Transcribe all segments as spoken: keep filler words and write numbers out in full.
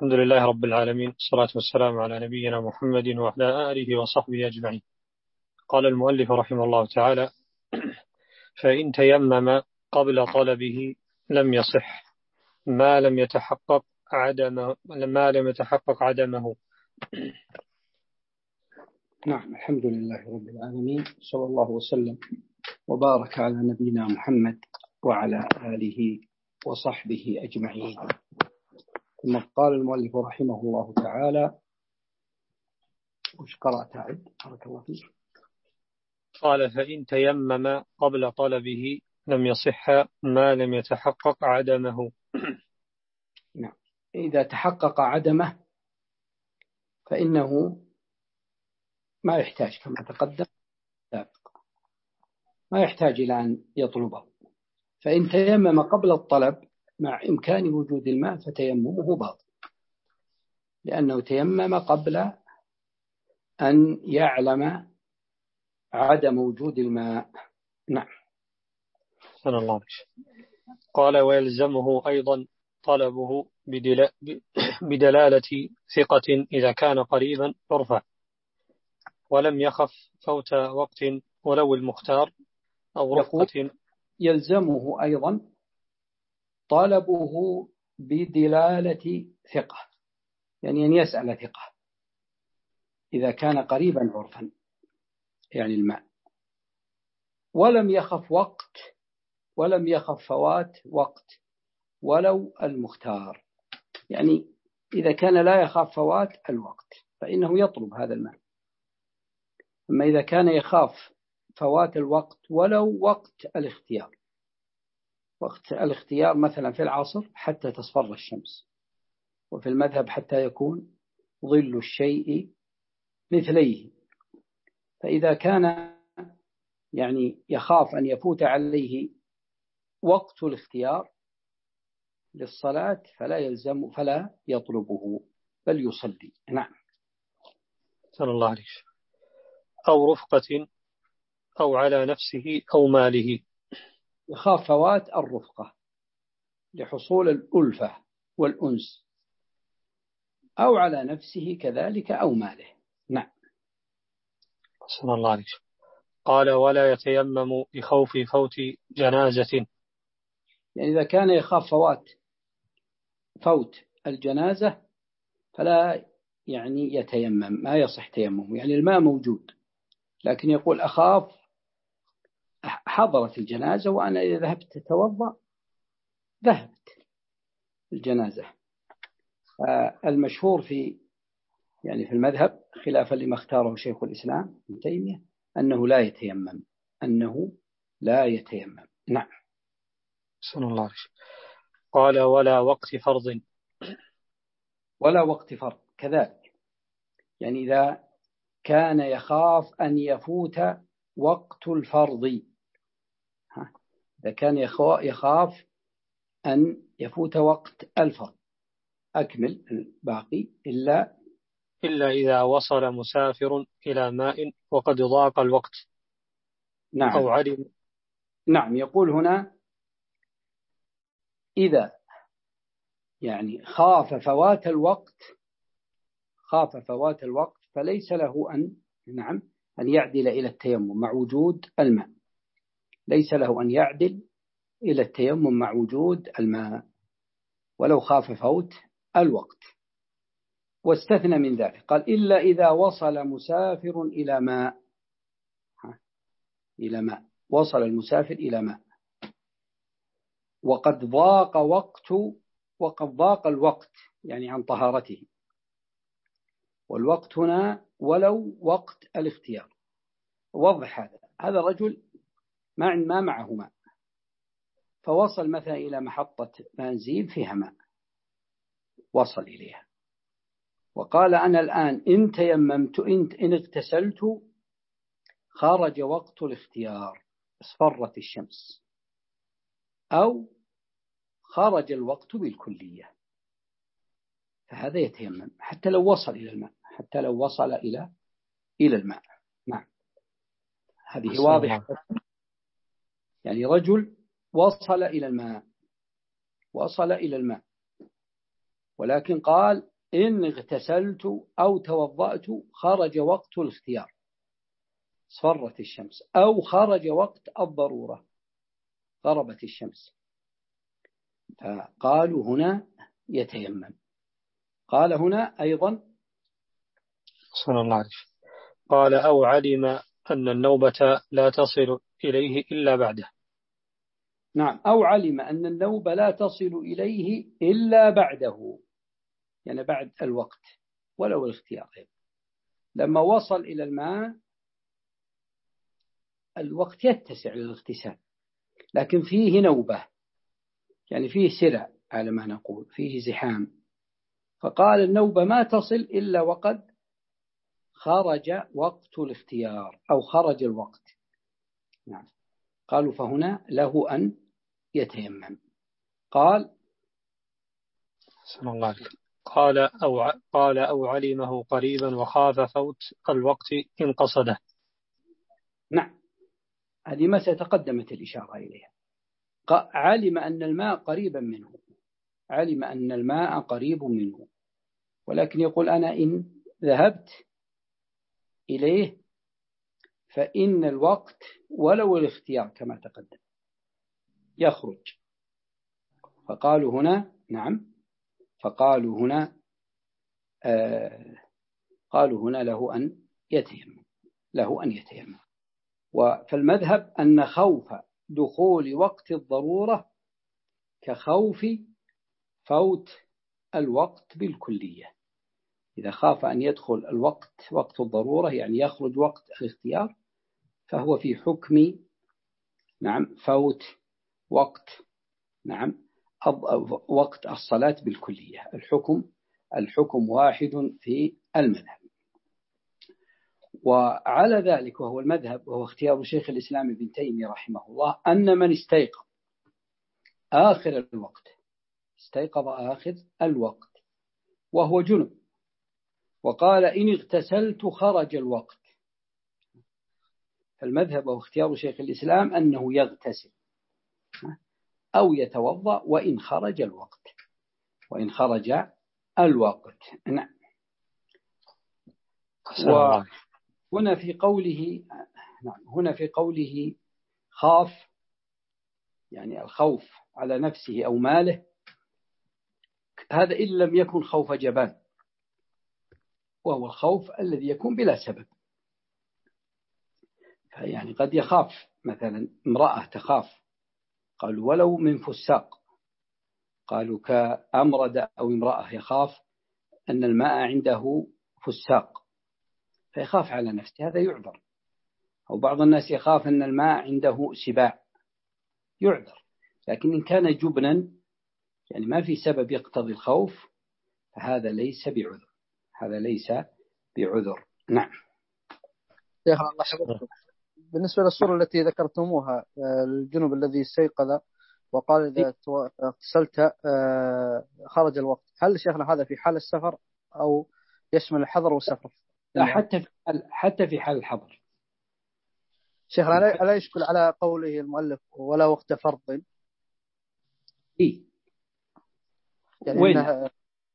الحمد لله رب العالمين، الصلاة والسلام على نبينا محمد وعلى آله وصحبه أجمعين. قال المؤلف رحمه الله تعالى: فإن تيمم قبل طلبه لم يصح ما لم يتحقق عدمه ما لم يتحقق عدمه. نعم، الحمد لله رب العالمين، صلى الله وسلم وبارك على نبينا محمد وعلى آله وصحبه أجمعين. ثم قال المؤلف رحمه الله تعالى: وش قرأت عد؟ بارك الله فيك. قال: فإن تيمم قبل طلبه لم يصح ما لم يتحقق عدمه. نعم، إذا تحقق عدمه فإنه ما يحتاج كما تقدم سابقا، ما يحتاج إلى أن يطلبه. فإن تيمم قبل الطلب مع إمكان وجود الماء فتيممه باطل، لأنه تيمم قبل أن يعلم عدم وجود الماء. نعم. سن الله عليه. قال: ويلزمه أيضا طلبه بدلالة ثقة إذا كان قريبا عرفا، ولم يخف فوت وقت ولو المختار أو رفقة. يلزمه أيضا طلبه بدلالة ثقة، يعني أن يسأل ثقة إذا كان قريبا عرفا، يعني الماء، ولم يخف وقت ولم يخف فوات وقت ولو المختار، يعني إذا كان لا يخاف فوات الوقت فإنه يطلب هذا الماء. أما إذا كان يخاف فوات الوقت ولو وقت الاختيار، وقت الاختيار مثلا في العصر حتى تصفر الشمس، وفي المذهب حتى يكون ظل الشيء مثليه، فإذا كان يعني يخاف أن يفوت عليه وقت الاختيار للصلاة فلا يلزم فلا يطلبه بل يصلي. نعم. صلى الله عليه. أو رفقة أو على نفسه أو ماله. يخاف فوات الرفقة لحصول الألفة والأنس، أو على نفسه كذلك أو ماله. نعم. صلى الله عليه. قال: ولا يتيمم بخوف فوت جنازة. يعني إذا كان يخاف فوات فوت الجنازة فلا يعني يتيمم، ما يصح تيمم، يعني الماء موجود لكن يقول أخاف حضرت الجنازة وأنا إذا ذهبت أتوضأ ذهبت الجنازة. المشهور في يعني في المذهب خلافا لما اختاره شيخ الإسلام ابن تيمية أنه لا يتيمم، أنه لا يتيمم. نعم. صلى الله عليه. قال: ولا وقت فرض. ولا وقت فرض كذلك، يعني إذا كان يخاف أن يفوت وقت الفرض، إذا كان يخاف أن يفوت وقت الفرض أكمل الباقي إلا إلا إذا وصل مسافر إلى ماء وقد ضاق الوقت. نعم. أو علم. نعم، يقول هنا إذا يعني خاف فوات الوقت خاف فوات الوقت فليس له أن نعم أن يعدل إلى التيمم مع وجود الماء، ليس له أن يعدل إلى التيمم مع وجود الماء ولو خاف فوت الوقت. واستثنى من ذلك قال: إلا إذا وصل مسافر إلى ماء إلى ماء وصل المسافر إلى ماء وقد ضاق وقت وقد ضاق الوقت، يعني عن طهارته، والوقت هنا ولو وقت الاختيار. وضح هذا هذا رجل ما ما معه ماء، فوصل مثلا إلى محطة بنزين فيها ماء، وصل إليها وقال: أنا الآن إن تيممت إن اغتسلت خرج وقت الاختيار، اصفرت الشمس، أو خرج الوقت بالكلية، فهذا يتيمم حتى لو وصل إلى الماء، حتى لو وصل إلى إلى الماء. نعم، هذه واضحة. يعني رجل وصل إلى الماء وصل إلى الماء ولكن قال إن اغتسلت أو توضأت خرج وقت الاختيار، صفرت الشمس، أو خرج وقت الضرورة، غربت الشمس. فقالوا هنا يتيمم. قال هنا أيضا صلى الله عليه وسلم قال أو علم أن النوبة لا تصل إليه إلا بعده. نعم، أو علم أن النوبة لا تصل إليه إلا بعده، يعني بعد الوقت ولو الاختيار. لما وصل إلى الماء الوقت يتسع للاغتسال، لكن فيه نوبة، يعني فيه سرع على ما نقول، فيه زحام. فقال النوبة ما تصل إلا وقد خرج وقت الاختيار أو خرج الوقت. نعم. قالوا فهنا له أن يتيمم. قال صلى الله عليه وسلم قال أو ع- قال أو علمه قريبا وخاف فوت الوقت إن قصده. نعم، هذه ما ستقدمت الإشارة إليها. علم أن الماء قريبا منه، علم أن الماء قريب منه، ولكن يقول أنا إن ذهبت إليه فإن الوقت ولو الاختيار كما تقدم يخرج. فقالوا هنا نعم، فقالوا هنا آه قالوا هنا له أن يتيمم، له أن يتيمم. فالمذهب أن خوف دخول وقت الضرورة كخوف فوت الوقت بالكلية. إذا خاف أن يدخل الوقت وقت الضرورة، يعني يخرج وقت الاختيار، فهو في حكم نعم فوت وقت نعم وقت الصلاة بالكلية. الحكم الحكم واحد في المذهب. وعلى ذلك وهو المذهب وهو اختيار شيخ الإسلام ابن تيمية رحمه الله أن من استيقظ آخر الوقت استيقظ آخر الوقت وهو جنب وقال إن اغتسلت خرج الوقت، فالمذهب وهو اختيار شيخ الإسلام أنه يغتسل أو يتوضأ وإن خرج الوقت، وإن خرج الوقت. نعم. وهنا في قوله نعم هنا في قوله خاف، يعني الخوف على نفسه أو ماله، هذا إن لم يكن خوف جبان، وهو الخوف الذي يكون بلا سبب. يعني قد يخاف مثلا امرأة تخاف، قالوا ولو من فساق، قالوا كأمرد أو امرأة يخاف أن الماء عنده فساق فيخاف على نفسه، هذا يعذر. أو بعض الناس يخاف أن الماء عنده سباع، يعذر. لكن إن كان جبنا يعني ما في سبب يقتضي الخوف فهذا ليس بعذر، هذا ليس بعذر. نعم. يا أخي الله حفظكم. بالنسبة للصورة التي ذكرتموها الجنوب الذي استيقظ وقال إذا اغتسلت خرج الوقت، هل شيخنا هذا في حال السفر أو يشمل الحضر والسفر؟ لا، حتى في حال حتى في حال الحضر. شيخنا ألا يشكل على قوله المؤلف ولا وقت فرض؟ إيه؟ يعني إنها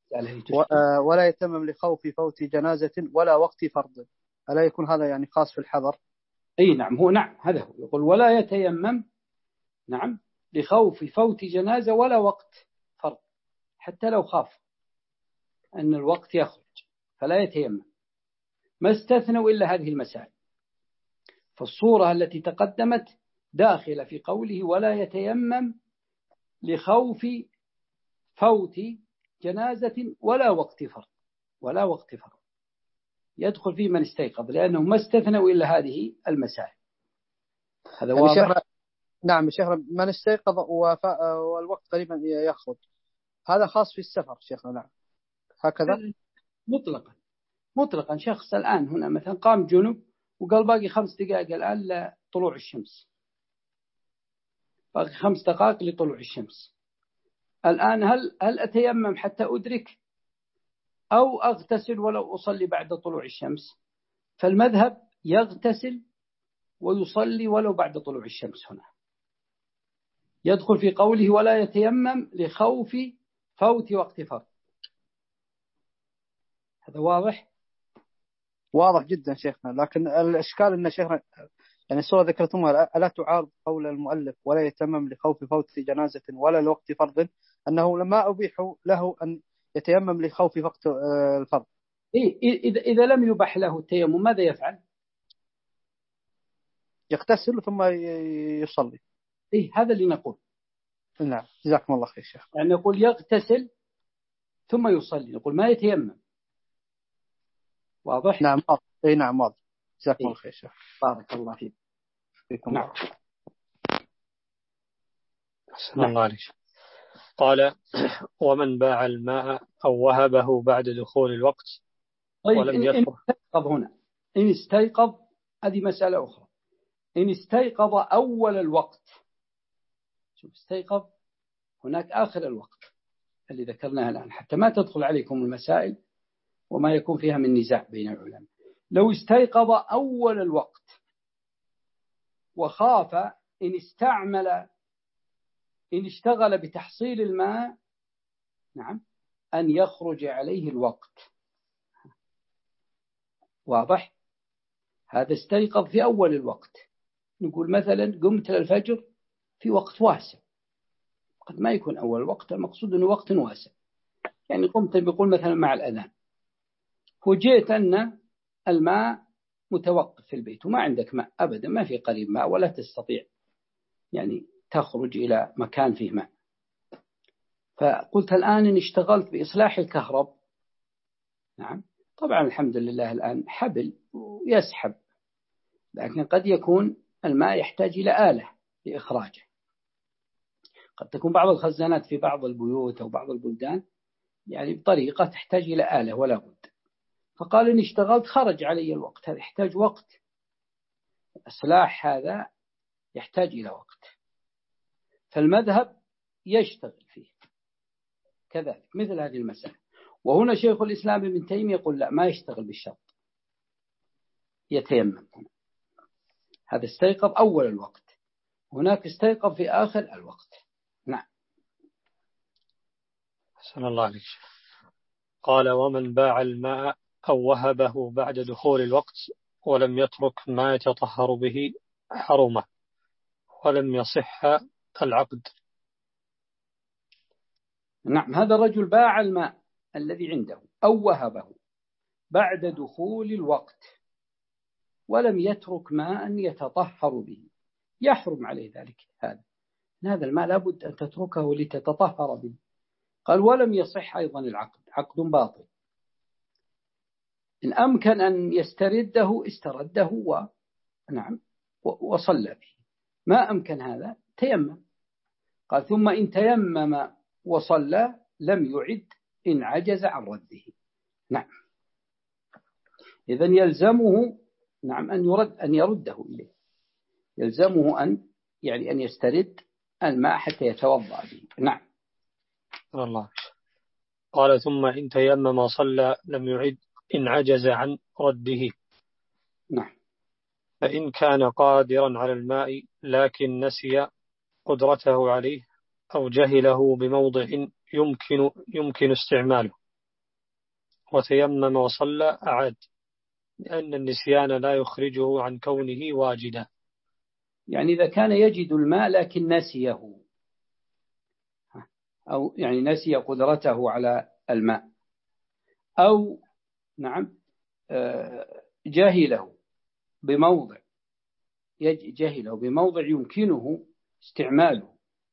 ولا يتمم لخوف فوت جنازة ولا وقت فرض، ألا يكون هذا يعني خاص في الحضر؟ أي نعم، هو نعم هذا هو، يقول ولا يتيمم نعم لخوف فوت جنازة ولا وقت فرض، حتى لو خاف أن الوقت يخرج فلا يتيمم. ما استثنوا إلا هذه المسائل. فالصورة التي تقدمت داخلة في قوله ولا يتيمم لخوف فوت جنازة ولا وقت فرض، ولا وقت فرض يدخل فيه من استيقظ، لأنه ما استثنوا إلا هذه المسائل. هذا يعني واضح. شيخنا نعم شيخنا من استيقظ وف... والوقت قريبا يخرج، هذا خاص في السفر شيخنا. نعم هكذا مطلقا مطلقا. شخص الآن هنا مثلا قام جنوب وقال باقي خمس دقائق الآن لطلوع الشمس، باقي خمس دقائق لطلوع الشمس، الآن هل هل أتيمم حتى أدرك أو أغتسل ولو أصلي بعد طلوع الشمس؟ فالمذهب يغتسل ويصلي ولو بعد طلوع الشمس. هنا يدخل في قوله ولا يتيمم لخوف فوت وقت فرض. هذا واضح؟ واضح جدا شيخنا، لكن الإشكال أن شيخنا يعني الصورة ذكرتموها ألا تعارض قول المؤلف ولا يتيمم لخوف فوت جنازة ولا لوقت فرض، أنه لما أبيح له أن يتيمم لخوف وقت الفرض. إيه إذا إذا لم يبح له التيمم ماذا يفعل؟ يغتسل ثم يصلي. إيه هذا اللي نقول. نعم جزاكم الله خير شيخ. يعني نقول يغتسل ثم يصلي، نقول ما يتيمم. واضح؟ نعم واضح. اي نعم واضح. جزاكم الله خير شيخ. بارك الله فيك. فيكم نعم. أحسن الله عليك. قال ومن باع الماء أو وهبه بعد دخول الوقت طيب ولم إن يترك. استيقظ هنا، إن استيقظ هذه مسألة أخرى. إن استيقظ أول الوقت، شوف استيقظ هناك آخر الوقت اللي ذكرناها الآن حتى ما تدخل عليكم المسائل وما يكون فيها من نزاع بين العلماء. لو استيقظ أول الوقت وخاف إن استعمل إن اشتغل بتحصيل الماء نعم أن يخرج عليه الوقت. واضح؟ هذا استيقظ في أول الوقت. نقول مثلا قمت للفجر في وقت واسع، قد ما يكون أول وقت، المقصود أنه وقت واسع، يعني قمت بيقول مثلا مع الأذان، وجئت أن الماء متوقف في البيت وما عندك ماء أبدا، ما في قريب ماء ولا تستطيع يعني تخرج إلى مكان فيه ماء. فقلت الآن إن اشتغلت بإصلاح الكهرب، نعم طبعا الحمد لله الآن حبل ويسحب، لكن قد يكون الماء يحتاج إلى آلة لإخراجه. قد تكون بعض الخزانات في بعض البيوت أو بعض البلدان يعني بطريقة تحتاج إلى آلة ولا بد. فقال إن اشتغلت خرج علي الوقت، هذا يحتاج وقت، إصلاح هذا يحتاج إلى وقت، فالمذهب يشتغل فيه كذلك مثل هذه المسألة. وهنا شيخ الإسلام ابن تيمية يقول لا، ما يشتغل بالشرط، يتيمم. هذا استيقظ أول الوقت، هناك استيقظ في آخر الوقت. نعم. أحسن الله عليك. قال ومن باع الماء أو وهبه بعد دخول الوقت ولم يترك ما يتطهر به حرمه ولم يصح العقد. نعم، هذا الرجل باع الماء الذي عنده أو وهبه بعد دخول الوقت ولم يترك ماء يتطهر به، يحرم عليه ذلك. هذا هذا الماء لابد أن تتركه لتتطهر به. قال ولم يصح أيضا العقد، عقد باطل. إن أمكن أن يسترده استرده و... نعم وصلى به. ما أمكن هذا تيمم. قال ثم إن تيمم وصلى لم يعد إن عجز عن رده. نعم. إذن يلزمه نعم أن يرد أن يرده إليه، يلزمه أن يعني أن يسترد الماء حتى يتوضأ به. نعم. الله. قال ثم إن تيمم وصلى لم يعد إن عجز عن رده. نعم. فإن كان قادرا على الماء لكن نسي قدرته عليه أو جهله بموضع يمكن يمكن استعماله وتيمم وصلى أعاد، لأن النسيان لا يخرجه عن كونه واجدا. يعني إذا كان يجد الماء لكن نسيه، أو يعني نسي قدرته على الماء، أو نعم جهله بموضع جهله بموضع يمكنه استعماله،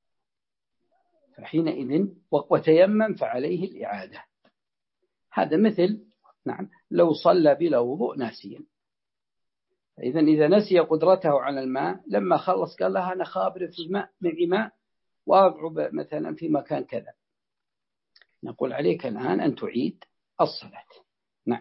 فحينئذ وتيمم فعليه الإعادة. هذا مثل نعم لو صلى بلا وضوء ناسيا. إذا إذا نسي قدرته على الماء لما خلص قال لها أنا خابر في الماء معي ماء وأضعب مثلا في مكان كذا، نقول عليك الآن أن تعيد الصلاة. نعم.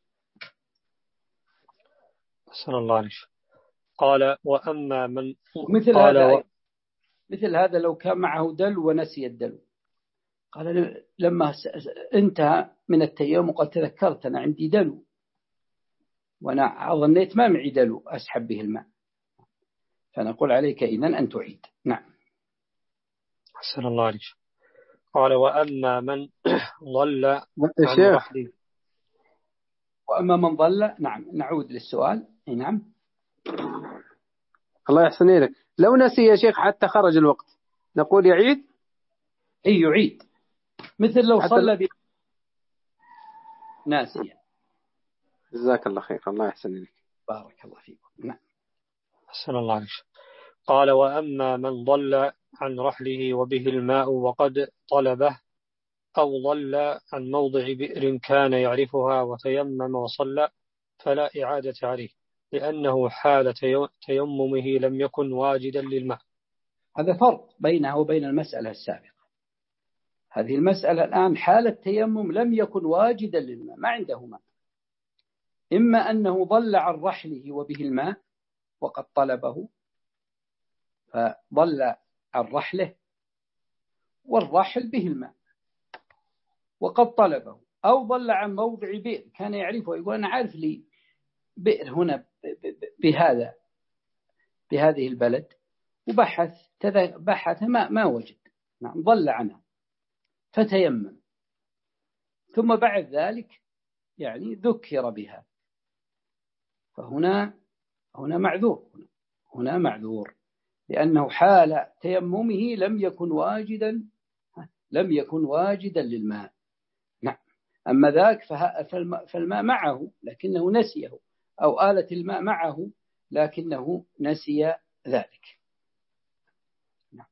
أحسن الله عليك. قال وأما من مثل قال هذا و... مثل هذا لو كان معه دلو ونسي الدلو، قال لما انتهى من التيمم وقال تذكرت أنا عندي دلو وأنا ظنيت ما معي دلو أسحب به الماء، فنقول عليك إذن أن تعيد. نعم. أحسن الله عليك. قال وأما من ضل عن شيخ رحله. وأما من ضل، نعم نعود للسؤال. نعم الله يحسن إليك، لو نسي يا شيخ حتى خرج الوقت نقول يعيد؟ أي يعيد، مثل لو صلى ب... ناسيا. جزاك الله خير، الله يحسن إليك. بارك الله فيكم. نعم. أحسن الله عليك. قال وأما من ضل عن رحله وبه الماء وقد طلبه أو ضل عن موضع بئر كان يعرفها وتيمم وصلى فلا إعادة عليه، لأنه حال تيممه لم يكن واجدا للماء. هذا فرق بينها وبين المسألة السابقة. هذه المسألة الآن حالة تيمم لم يكن واجدا للماء، ما عنده ماء، إما أنه ضل عن رحله وبه الماء وقد طلبه فضل عن رحله والرحل به الماء وقد طلبه، أو ضل عن موضع بئر كان يعرفه، يقول أنا عارف لي بئر هنا بهذا بهذه البلد، وبحث بحث ما ما وجد، نعم ضل عنها فتيمم، ثم بعد ذلك يعني ذكر بها، فهنا هنا معذور، هنا معذور لأنه حال تيممه لم يكن واجدا لم يكن واجدا للماء. نعم. أما ذاك فالماء معه لكنه نسيه، أو آلة الماء معه لكنه نسي ذلك. نعم.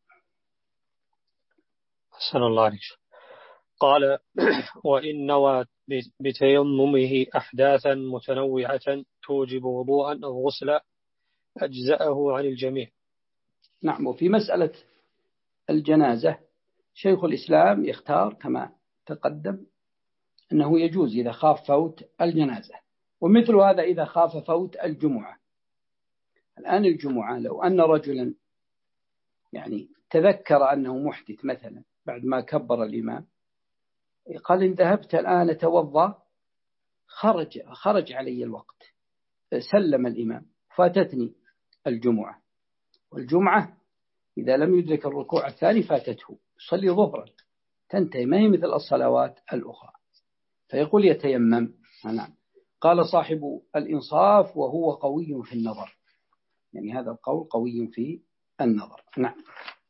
أحسن الله عليك. قال وإن نوى بتيممه أحداثا متنوعة توجب وضوءا أو غسلا أجزأه عن الجميع. نعم. وفي مسألة الجنازة شيخ الإسلام يختار كما تقدم أنه يجوز إذا خاف فوت الجنازة، ومثل هذا إذا خاف فوت الجمعة. الآن الجمعة لو أن رجلا يعني تذكر أنه محدث مثلا بعد ما كبر الإمام، قال إن ذهبت الآن أتوضأ خرج خرج علي الوقت، سلم الإمام فاتتني الجمعة، والجمعة إذا لم يدرك الركوع الثاني فاتته، يصلي ظهرا تنتهي، ما هي مثل الصلوات الأخرى، فيقول يتيمم. نعم. قال صاحب الإنصاف وهو قوي في النظر، يعني هذا القول قوي في النظر. نعم.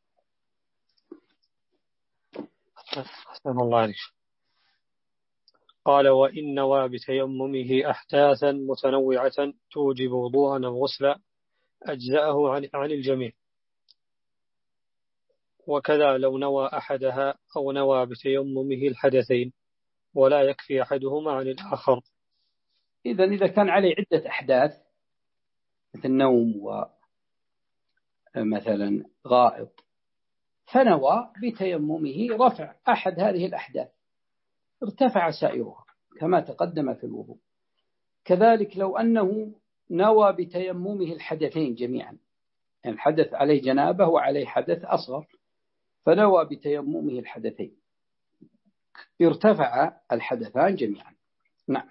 أحسن الله عليك. قال وإن نوى بتيممه أحداثا متنوعة توجب وضوءا أو غسلا أجزأه عن, عن الجميع، وكذا لو نوى أحدها أو نوى بتيممه الحدثين ولا يكفي أحدهما عن الآخر. إذن إذا كان عليه عدة أحداث مثل نوم ومثلا غائط، فنوى بتيممه رفع أحد هذه الأحداث ارتفع سائرها كما تقدم في الوضوء. كذلك لو أنه نوى بتيممه الحدثين جميعا، يعني الحدث عليه جنابه وعليه حدث أصغر، فنوى بتيممه الحدثين ارتفع الحدثان جميعا. نعم.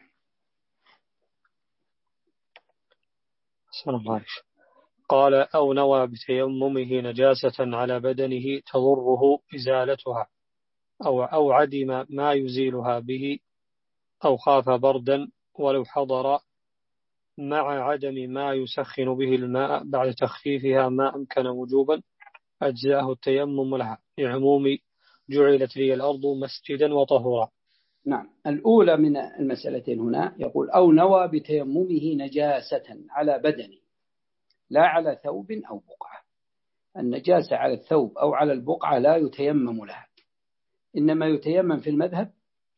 أحسن الله عليك. قال أو نوى بتيممه نجاسة على بدنه تضره إزالتها أو أو عدم ما يزيلها به أو خاف بردا ولو حضر مع عدم ما يسخن به الماء بعد تخفيفها ما أمكن وجوبا أجزاه التيمم لها لعموم جعلت لي الأرض مسجدا وطهورا. نعم. الأولى من المسألتين هنا يقول أو نوى بتيممه نجاسة على بدنه لا على ثوب أو بقعة. النجاسة على الثوب أو على البقعة لا يتيمم لها، إنما يتيمم في المذهب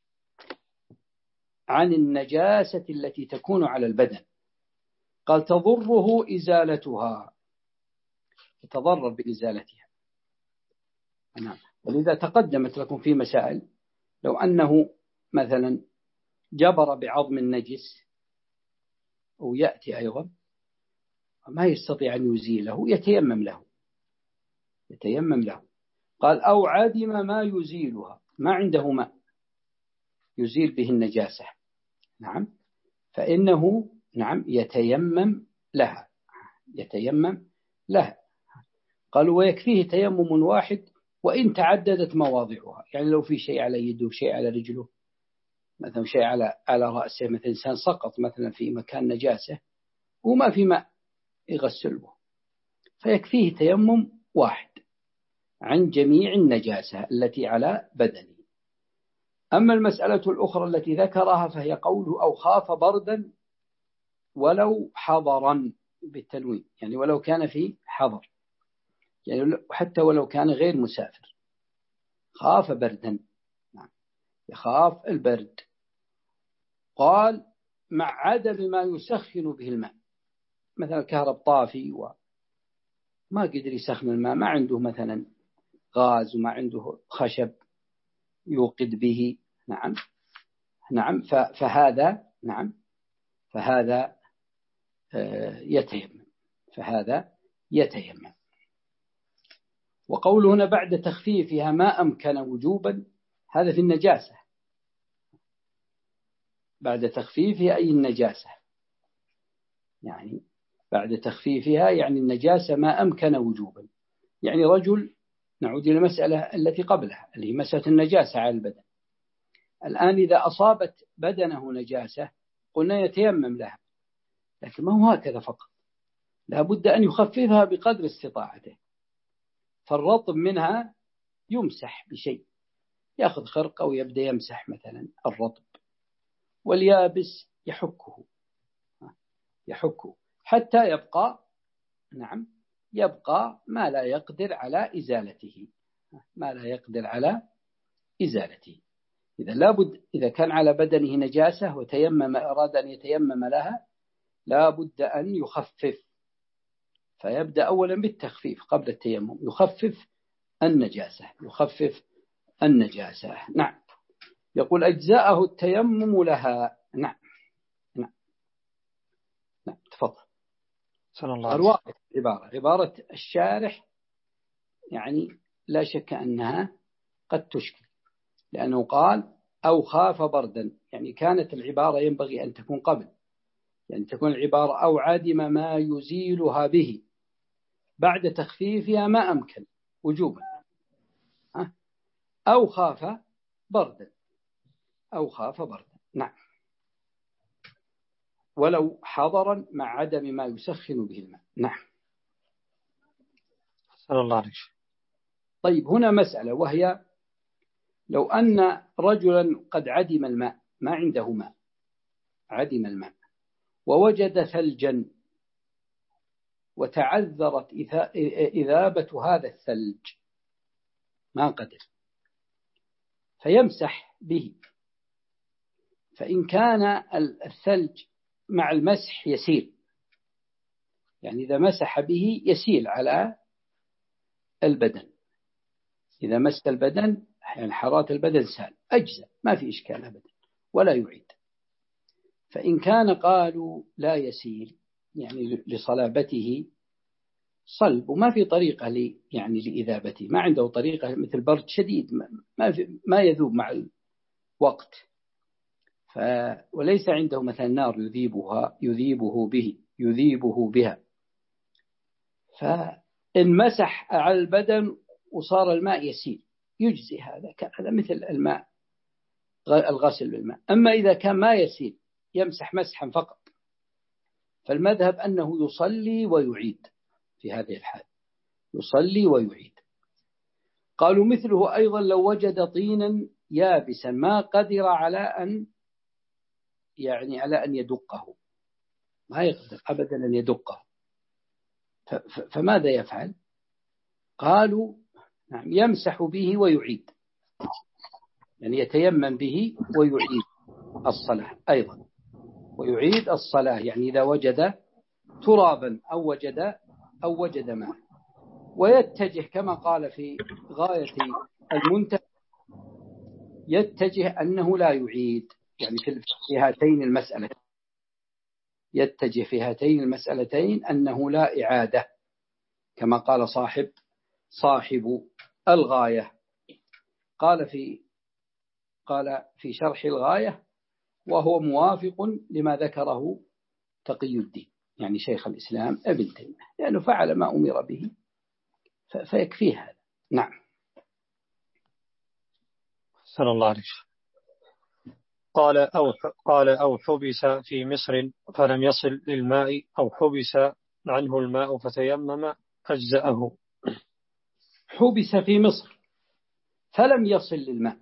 عن النجاسة التي تكون على البدن. قال تضره إزالتها، يتضرر بإزالتها. نعم. ولذا تقدمت لكم في مسائل لو أنه مثلا جبر بعظم النجس أو يأتي أيضا ما يستطيع أن يزيله يتيمم له يتيمم له. قال أو عدم ما يزيلها، ما عنده ماء يزيل به النجاسة، نعم، فإنه نعم يتيمم لها يتيمم لها. قالوا ويكفيه تيمم واحد وإن تعددت مواضعها، يعني لو في شيء على يده وشيء على رجله مثلا شيء على على رأسه، مثل إنسان سقط مثلا في مكان نجاسة وما في ماء يغسل به، فيكفيه تيمم واحد عن جميع النجاسة التي على بدنه. أما المسألة الأخرى التي ذكرها فهي قوله أو خاف بردا ولو حضرا بالتنوين، يعني ولو كان في حضر، يعني حتى ولو كان غير مسافر، خاف بردا، يخاف البرد. قال مع عدم ما يسخن به الماء، مثلا كهرب طافي وما قدر يسخن الماء، ما عنده مثلا غاز وما عنده خشب يوقد به، نعم نعم فهذا نعم فهذا يتيمم، فهذا يتيمم. وقوله هنا بعد تخفيفها ما أمكن وجوبا، هذا في النجاسة، بعد تخفيفها أي النجاسة، يعني بعد تخفيفها يعني النجاسة ما أمكن وجوبا. يعني رجل، نعود إلى المسألة التي قبلها اللي هي مسألة النجاسة على البدن. الآن إذا أصابت بدنه نجاسة قلنا يتيمم لها، لكن ما هو هكذا فقط، لا بد أن يخففها بقدر استطاعته. فالرطب منها يمسح بشيء، يأخذ خرقة ويبدأ يمسح مثلا الرطب، واليابس يحكه يحكه حتى يبقى نعم يبقى ما لا يقدر على إزالته، ما لا يقدر على إزالته. إذا لابد إذا كان على بدنه نجاسة وتيمم، أراد أن يتيمم لها، لابد أن يخفف، فيبدأ أولا بالتخفيف قبل التيمم، يخفف النجاسة يخفف النجاسة نعم. يقول أجزاءه التيمم لها. نعم نعم نعم تفضل. أرواح عبارة عبارة الشارح يعني لا شك أنها قد تشكل، لأنه قال أو خاف بردا، يعني كانت العبارة ينبغي أن تكون قبل، يعني تكون العبارة أو عدم ما يزيلها به بعد تخفيفها ما أمكن وجوبا، أو خاف بردا أو خاف بردا نعم، ولو حضرا مع عدم ما يسخن به الماء نعم. صلى الله عليه وسلم. طيب هنا مسألة، وهي لو أن رجلا قد عدم الماء، ما عنده ماء، عدم الماء ووجد ثلجا وتعذرت إذابة هذا الثلج، ما قدر، فيمسح به. فإن كان الثلج مع المسح يسيل، يعني إذا مسح به يسيل على البدن، إذا مس البدن يعني حرارة البدن سال أجزاء، ما في إشكال أبدا ولا يعيد. فإن كان قالوا لا يسيل، يعني لصلابته صلب وما في طريقة لي يعني لإذابته، ما عنده طريقة، مثل برد شديد ما في ما يذوب مع الوقت، ف وليس عنده مثلا نار يذيبها يذيبه به يذيبه بها، فإن مسح على البدن وصار الماء يسيل يجزي هذا، هذا مثل الماء الغسل بالماء. أما إذا كان ما يسيل يمسح مسحا فقط، فالمذهب أنه يصلي ويعيد في هذه الحال، يصلي ويعيد. قالوا مثله أيضا لو وجد طينا يابسا ما قدر على أن يعني على أن يدقه، ما يقدر أبدا أن يدقه، فماذا يفعل؟ قالوا نعم يمسح به ويعيد، يعني يتيمم به ويعيد الصلاة أيضا، ويعيد الصلاة، يعني إذا وجد ترابا أو وجد أو وجد ماء، ويتجه كما قال في غاية المنتهى، يتجه أنه لا يعيد، يعني في هاتين المسألة يتجه في هاتين المسألتين أنه لا إعادة، كما قال صاحب صاحب الغاية، قال في قال في شرح الغاية وهو موافق لما ذكره تقي الدين، يعني شيخ الإسلام ابن تيمية، لأنه فعل ما أمر به فيكفيه هذا نعم. صلى الله عليه وسلم. قال أو قال أو حبس في مصر فلم يصل للماء أو حبس عنه الماء فتيمم أجزأه. حبس في مصر فلم يصل للماء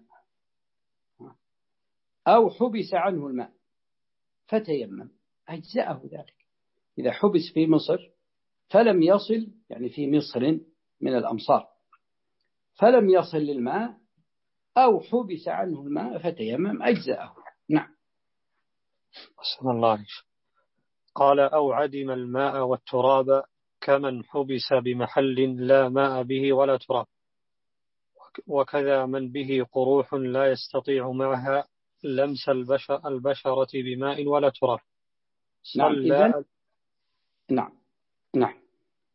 أو حبس عنه الماء فتيمم أجزأه ذلك. إذا حبس في مصر فلم يصل، يعني في مصر من الأمصار، فلم يصل للماء أو حبس عنه الماء فتيمم أجزأه. نعم. أحسن الله عليك. قال أو عدم الماء والتراب كمن حبس بمحل لا ماء به ولا تراب، وكذا من به قروح لا يستطيع معها لمس البشر البشرة بماء ولا تراب. نعم. إذن نعم نعم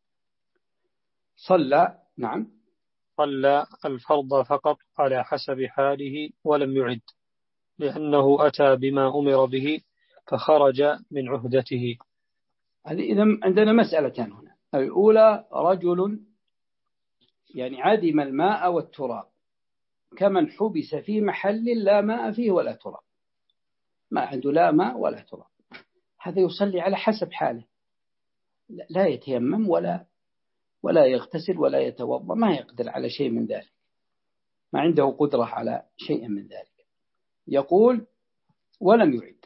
صلى نعم صلى الفرض فقط على حسب حاله ولم يعد، لأنه أتى بما أمر به فخرج من عهدته. إذا عندنا مسألتان هنا. الأولى رجل يعني عدم الماء والتراب كمن حبس في محل لا ماء فيه ولا تراب، ما عنده لا ماء ولا تراب، هذا يصلي على حسب حاله، لا يتيمم ولا ولا يغتسل ولا يتوضأ، ما يقدر على شيء من ذلك، ما عنده قدرة على شيء من ذلك. يقول ولم يعد.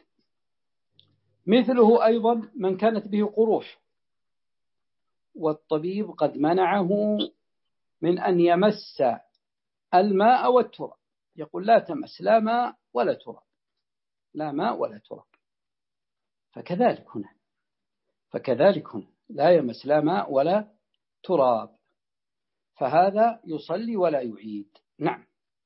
مثله أيضا من كانت به قروح والطبيب قد منعه من أن يمس الماء والتراب، يقول لا تمس لا ماء ولا تراب، لا ماء ولا تراب، فكذلك هنا فكذلك هنا لا يمس لا ماء ولا تراب، فهذا يصلي ولا يعيد. نعم.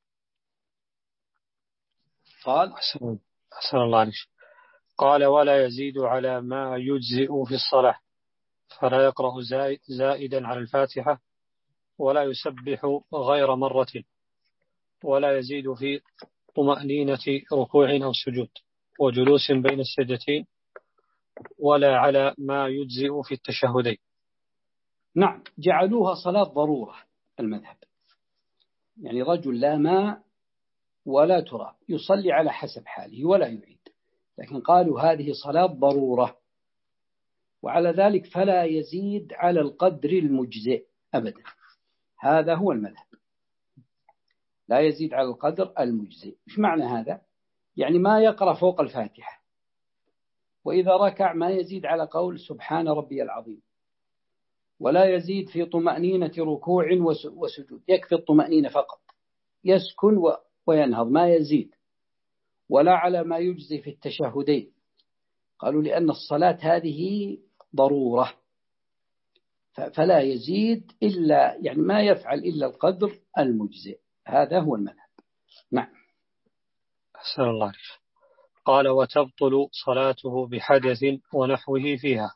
قال أحسن الله عليك. قال ولا يزيد على ما يجزئ في الصلاة، فلا يقرأ زائدا على الفاتحة، ولا يسبح غير مرة، ولا يزيد في طمأنينة ركوع أو سجود وجلوس بين السجدتين، ولا على ما يجزئ في التشهدين. نعم. جعلوها صلاة ضرورة المذهب، يعني رجل لا ماء ولا تراب يصلي على حسب حاله ولا يعيد، لكن قالوا هذه صلاة ضرورة، وعلى ذلك فلا يزيد على القدر المجزئ أبدا. هذا هو المذهب، لا يزيد على القدر المجزئ. إيش معنى هذا؟ يعني ما يقرأ فوق الفاتحة، وإذا ركع ما يزيد على قول سبحان ربي العظيم، ولا يزيد في طمأنينة ركوع وسجود، يكفي الطمأنينة فقط، يسكن وينهض ما يزيد، ولا على ما يجزي في التشهدين. قالوا لأن الصلاة هذه ضرورة، فلا يزيد إلا يعني ما يفعل إلا القدر المجزئ. هذا هو المذهب. نعم. أحسن الله عليك. قال وتبطل صلاته بحدث ونحوه فيها.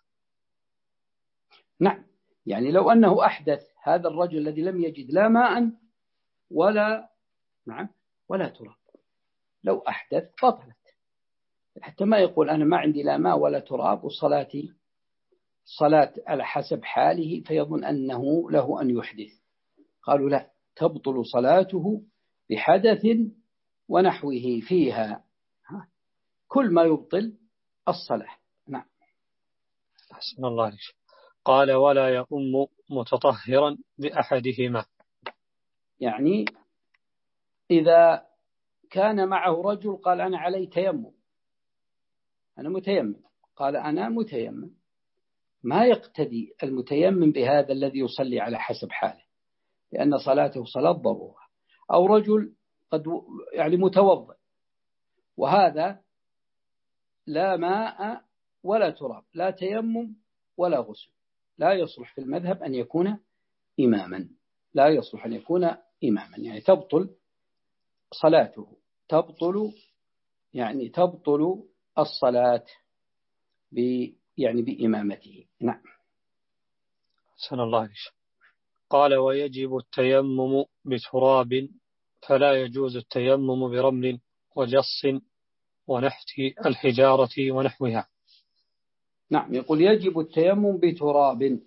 نعم. يعني لو أنه أحدث هذا الرجل الذي لم يجد لا ماء ولا نعم ولا تراب، لو أحدث بطلت، حتى ما يقول أنا ما عندي لا ماء ولا تراب وصلاتي صلاة على حسب حاله فيظن أنه له أن يحدث. قالوا لا، تبطل صلاته بحدث ونحوه فيها، كل ما يبطل الصلاة. نعم. أحسن الله عليك. قال ولا يؤم متطهرا بأحدهما، يعني إذا كان معه رجل قال أنا علي تيمم، أنا متيمم، قال أنا متيمم، ما يقتدي المتيمم بهذا الذي يصلي على حسب حاله، لأن صلاته صلاة ضرورة. أو رجل قد يعني متوضئ وهذا لا ماء ولا تراب، لا تيمم ولا غسل، لا يصلح في المذهب أن يكون إماما، لا يصلح أن يكون إماما، يعني تبطل صلاته، تبطل يعني تبطل الصلاة ب يعني بإمامته. نعم. أحسن الله عليك. قال ويجب التيمم بتراب، فلا يجوز التيمم برمل وجص ونحت الحجارة ونحوها. نعم. يقول يجب التيمم بتراب،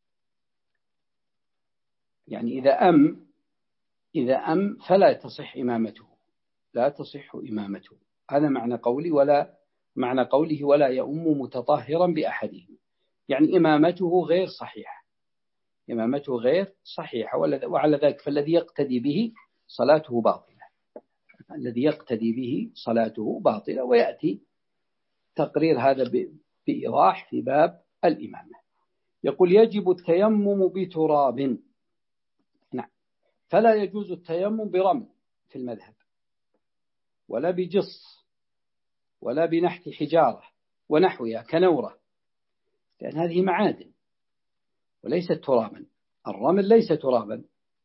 يعني إذا أم إذا أم فلا تصح إمامته، لا تصح إمامته، هذا معنى قولي ولا معنى قوله ولا يؤم متطهرا بأحدهم، يعني إمامته غير صحيحة، إمامته غير صحيحة، وعلى ذلك فالذي يقتدي به صلاته باطلة، الذي يقتدي به صلاته باطلة. ويأتي تقرير هذا بإيضاح في باب الإمامة. يقول يجب التيمم بتراب. نعم، فلا يجوز التيمم برمل في المذهب، ولا بجص، ولا بنحت حجارة ونحوها كنورة، لأن هذه معادن وليست ترابا. الرمل ليس ترابا،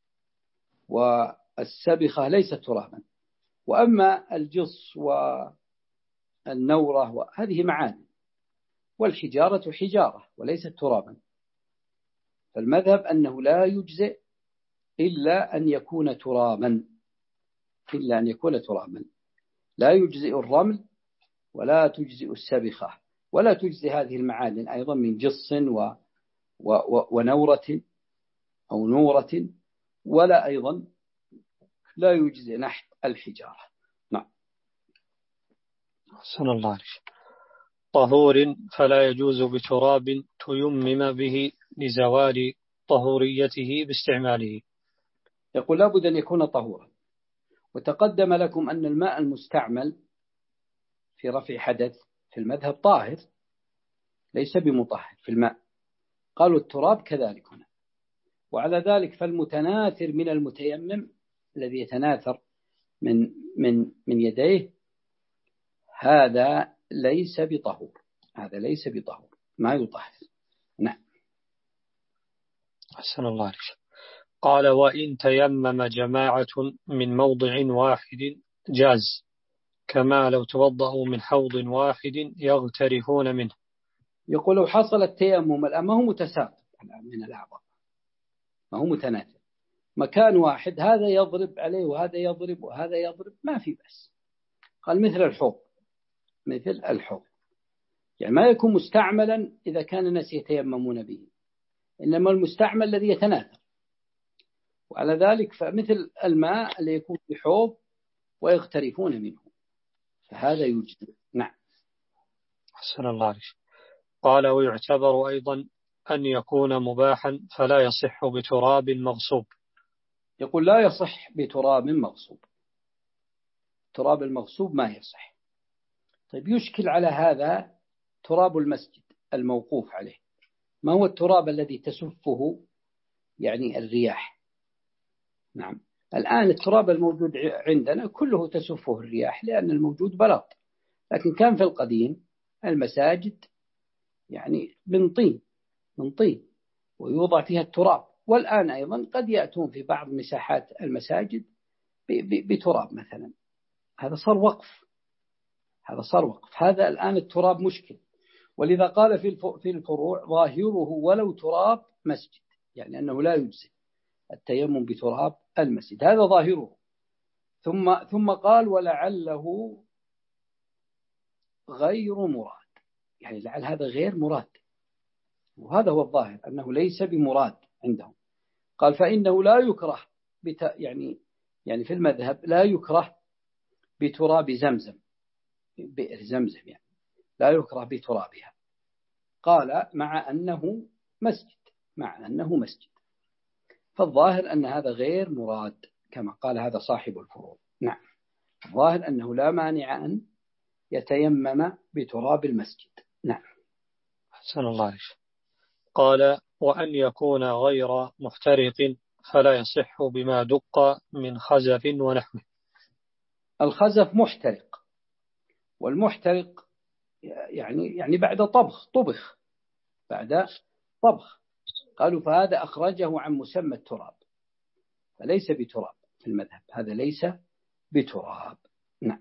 والسبخة ليست ترابا، وأما الجص والنورة هذه معادن، والحجارة حجارة وليست ترابا. فالمذهب أنه لا يجزئ إلا أن يكون ترابا، إلا أن يكون ترابا. لا يجزئ الرمل ولا تجزئ السبخة ولا تجزئ هذه المعادن أيضا من جص و و ونورة أو نورة، ولا أيضا لا يجزئ نحت الحجارة. نعم. أحسن الله عليك. طهور فلا يجوز بتراب تيمم به لزوال طهوريته باستعماله. يقول لابد أن يكون طهورا. وتقدم لكم أن الماء المستعمل في رفع حدث في المذهب طاهر ليس بمطهر في الماء. قالوا التراب كذلك هنا. وعلى ذلك فالمتناثر من المتيمم الذي يتناثر من من من يديه هذا ليس بطهور، هذا ليس بطهور، ما يطهر. نعم. أحسن الله عليك. قال وإن تيمم جماعة من موضع واحد جاز، كما لو توضأوا من حوض واحد يغترفون منه. يقول لو حصل التيمم الآن ما هو متساقط من الأعضاء، ما هو متناثر، مكان واحد هذا يضرب عليه وهذا يضرب وهذا يضرب ما في بس. قال مثل الحوض، مثل الحوض، يعني ما يكون مستعملا إذا كان الناس يتيممون به، إنما المستعمل الذي يتناثر. وعلى ذلك فمثل الماء اللي يكون في حوض ويغترفون منه فهذا يوجد. نعم. أحسن الله عليك. قال ويعتبر أيضا أن يكون مباحا فلا يصح بتراب مغصوب. يقول لا يصح بتراب مغصوب، تراب المغصوب ما يصح. طيب يشكل على هذا تراب المسجد الموقوف عليه، ما هو التراب الذي تسفه يعني الرياح؟ نعم، الآن التراب الموجود عندنا كله تسفه الرياح لأن الموجود بلاط، لكن كان في القديم المساجد يعني من طين من طين ويوضع فيها التراب، والآن أيضا قد يأتون في بعض مساحات المساجد بتراب مثلا. هذا صار وقف، هذا صار وقف، هذا الآن التراب مشكل. ولذا قال في الفروع ظاهره ولو تراب مسجد، يعني أنه لا يجزي التيمم بتراب المسجد، هذا ظاهره. ثم ثم قال ولعله غير مراد، يعني لعل هذا غير مراد، وهذا هو الظاهر أنه ليس بمراد عندهم. قال فإنه لا يكره بت يعني يعني في المذهب لا يكره بتراب زمزم، بئر زمزم يعني لا يكره بترابها. قال مع أنه مسجد، مع أنه مسجد، فالظاهر أن هذا غير مراد كما قال هذا صاحب الفروع. نعم، الظاهر أنه لا مانع أن يتيمم بتراب المسجد. نعم. أحسن الله عليك. قال وأن يكون غير محترق فلا يصح بما دق من خزف ونحوه. الخزف محترق، والمحترق يعني يعني بعد طبخ، طبخ بعد طبخ. قالوا فهذا أخرجه عن مسمى التراب، فليس بتراب في المذهب، هذا ليس بتراب. نعم.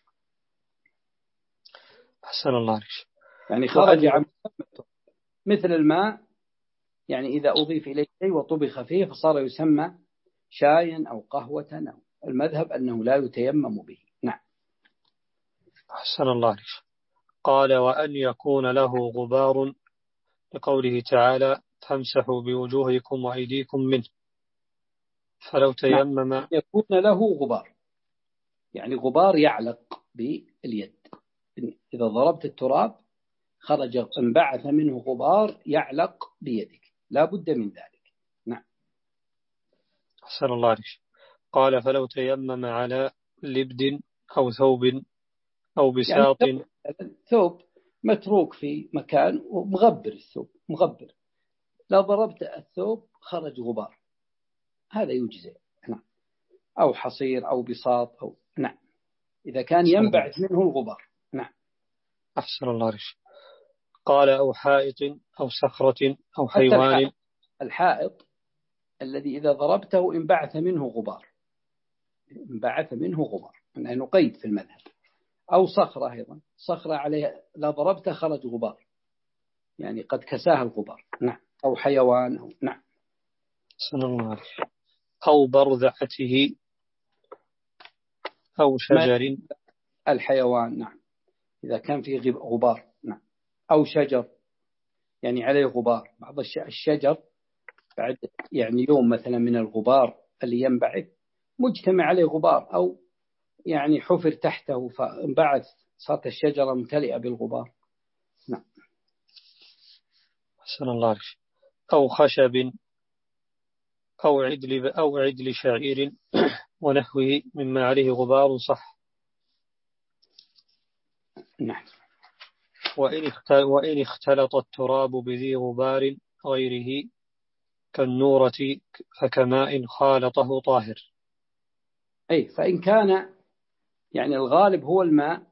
أحسن الله عليك. يعني خرج عن مسمى التراب، مثل الماء يعني إذا أضيف إليه شيء وطبخ فيه فصار يسمى شايا أو قهوة، أو المذهب أنه لا يتيمم به. نعم. أحسن الله عليك. قال وأن يكون له غبار لقوله تعالى فامسحوا بوجوهكم وأيديكم منه، فلو تيمم. نعم. يكون له غبار، يعني غبار يعلق باليد. إذا ضربت التراب خرج انبعث منه غبار يعلق بيدك، لا بد من ذلك. نعم. أحسن الله عليك. قال فلو تيمم على لبد أو ثوب أو بساط، يعني ثوب متروك في مكان ومغبر، الثوب مغبر، لو ضربت الثوب خرج غبار، هذا يجزئ. نعم. أو حصير أو بساط أو نعم، إذا كان ينبعث منه الغبار. نعم. أحسن الله عليك. قال أو حائط أو صخرة أو حيوان. الحائط. الحائط الذي إذا ضربته انبعث منه غبار، انبعث منه غبار، أنه قيد في المذهب. أو صخرة أيضا، صخرة عليها لا ضربته خرج غبار، يعني قد كساها الغبار. نعم. أو حيوان أو نعم. أحسن الله عليك. أو برذعته أو شجر. الحيوان نعم، إذا كان فيه غبار. نعم. أو شجر يعني عليه غبار، بعض الشجر بعد يعني يوم مثلا من الغبار اللي ينبعث مجتمع عليه غبار، أو يعني حفر تحته فانبعث صارت الشجرة ممتلئة بالغبار. نعم. أحسن الله عليك. أو خشب أو عدل أو عدل شعير ونحوه مما عليه غبار صح. نعم. وإن اختلط التراب بذي غبار غيره كالنورة فكماء خالطه طاهر. أي فإن كان يعني الغالب هو الماء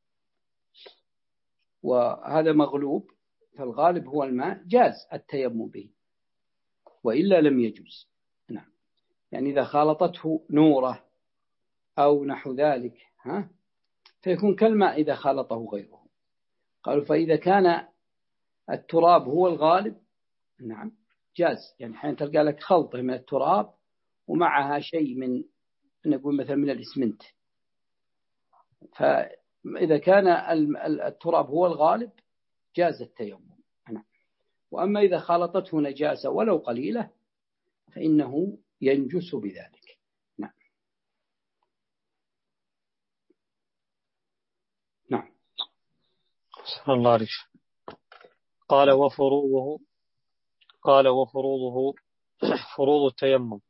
وهذا مغلوب، فالغالب هو الماء جاز التيمم به، وإلا لم يجوز. نعم. يعني إذا خالطته نورة أو نحو ذلك ها فيكون كالماء إذا خالطه غيره. قالوا فإذا كان التراب هو الغالب نعم جاز، يعني حين تلقى لك خلطة من التراب ومعها شيء من نقول مثلا من الإسمنت، فإذا كان التراب هو الغالب جاز التيمم. نعم. وأما إذا خالطته نجاسة ولو قليلة فإنه ينجس بذلك. نعم. نعم. صلى الله عليه. قال وفروضه قال وفروضه فروض التيمم،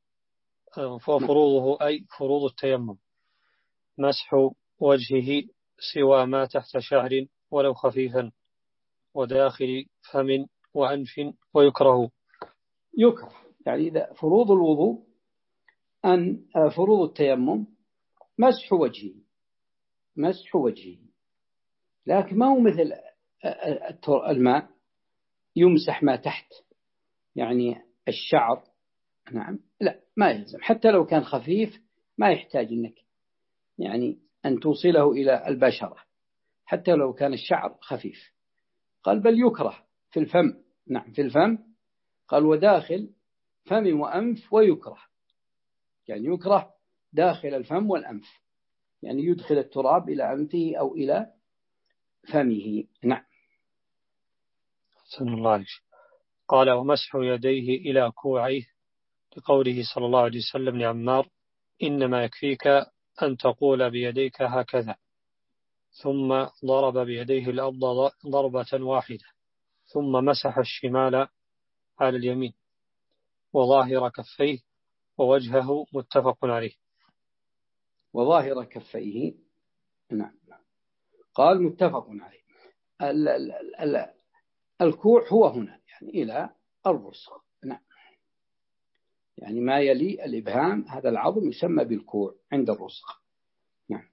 وفروضه أي فروض التيمم مسح وجهه سوى ما تحت شعر ولو خفيفا وداخل فم وأنف، ويكره يكره يعني إذا فروض الوضوء أن فروض التيمم مسح وجهه، مسح وجهه، لكن ما هو مثل الماء يمسح ما تحت يعني الشعر. نعم. لا ما يلزم، حتى لو كان خفيف ما يحتاج أنك يعني أن توصله إلى البشرة حتى لو كان الشعر خفيف. قال بل يكره في الفم. نعم في الفم. قال وداخل فم وأنف، ويكره يعني يكره داخل الفم والأنف، يعني يدخل التراب إلى أنفه أو إلى فمه. نعم. صلى الله عليه. قال ومسح يديه إلى كوعيه لقوله صلى الله عليه وسلم لعمار إنما يكفيك أن تقول بيديك هكذا، ثم ضرب بيديه الأرض ضربة واحدة ثم مسح الشمال على اليمين وظاهر كفيه ووجهه، متفق عليه. وظاهر كفيه. نعم. قال متفق عليه. ال ال ال الكوع هو هنا يعني إلى الرسغ. نعم. يعني ما يلي الإبهام هذا العظم يسمى بالكوع عند الرسغ. نعم.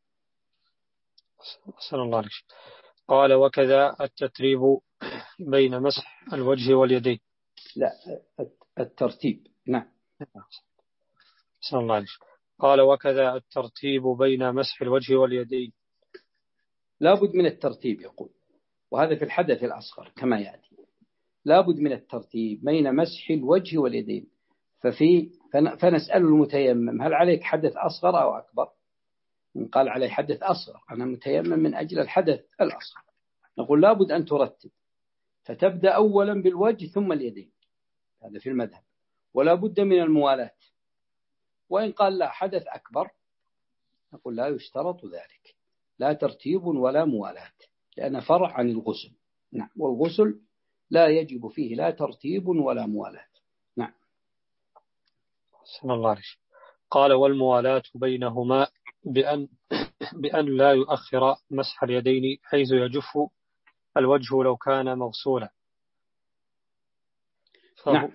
صلى الله عليه. قال وكذا التتريب بين مسح الوجه واليدين. لا الترتيب. نعم. صلى الله عليه. قال وكذا الترتيب بين مسح الوجه واليدين. لا بد من الترتيب يقول، وهذا في الحدث الأصغر كما يأتي، لا بد من الترتيب بين مسح الوجه واليدين. ففي فنسأل المتيمم هل عليك حدث أصغر أو أكبر؟ إن قال علي حدث أصغر أنا متيمم من أجل الحدث الأصغر، نقول لا بد أن ترتب، فتبدأ أولا بالوجه ثم اليدين، هذا في المذهب، ولا بد من الموالاة. وإن قال لا حدث أكبر نقول لا يشترط ذلك، لا ترتيب ولا موالاة، لأن فرع عن الغسل. نعم. والغسل لا يجب فيه لا ترتيب ولا موالاة. نعم. صلى الله عليه وسلم. قال والموالاة بينهما بأن, بأن لا يؤخر مسح اليدين حيث يجف الوجه لو كان مغسولا. فهو نعم.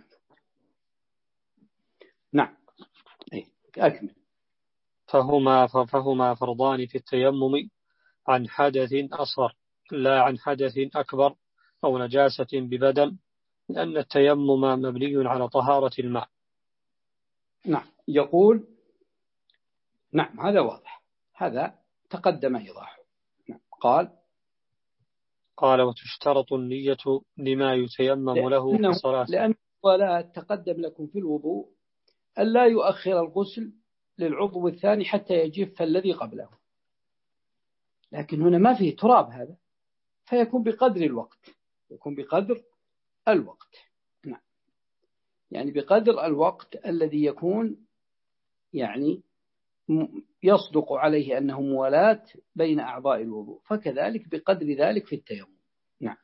نعم. أكمل. فهما, فهما فرضان في التيمم عن حدث أصغر لا عن حدث أكبر أو نجاسة ببدن، لأن التيمم مبني على طهارة الماء. نعم. يقول نعم هذا واضح، هذا تقدم إيضاحه. نعم. قال قال وتشترط النية لما يتيمم له في صلاة. لأن ولا تقدم لكم في الوضوء ألا يؤخر الغسل للعضو الثاني حتى يجف الذي قبله، لكن هنا ما فيه تراب هذا، فيكون بقدر الوقت، يكون بقدر الوقت. نعم. يعني بقدر الوقت الذي يكون يعني يصدق عليه أنه موالاة بين أعضاء الوضوء، فكذلك بقدر ذلك في التيمم. نعم.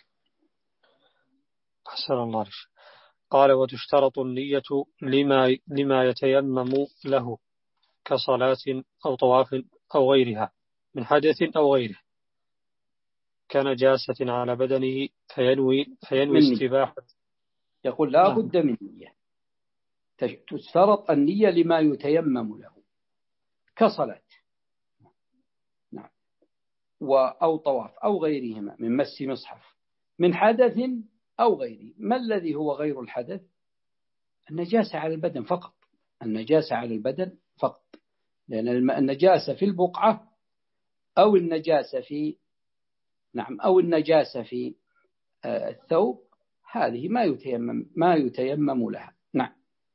أحسن الله عليك. قال وتشترط النية لما, لما يتيمم له كصلاة أو طواف أو غيرها من حدث أو غيره كنجاسة على بدنه فينوي, فينوي استباحة. يقول لا بد من نية، تشترط النية لما يتيمم له كصلاة نعم أو طواف أو غيرهما من مس مصحف من حدث أو غيره. ما الذي هو غير الحدث؟ النجاسة على البدن فقط، النجاسة على البدن فقط، لأن النجاسة في البقعة أو النجاسة في نعم أو النجاسة في الثوب هذه ما يتيمم ما يتيمم لها. نعم.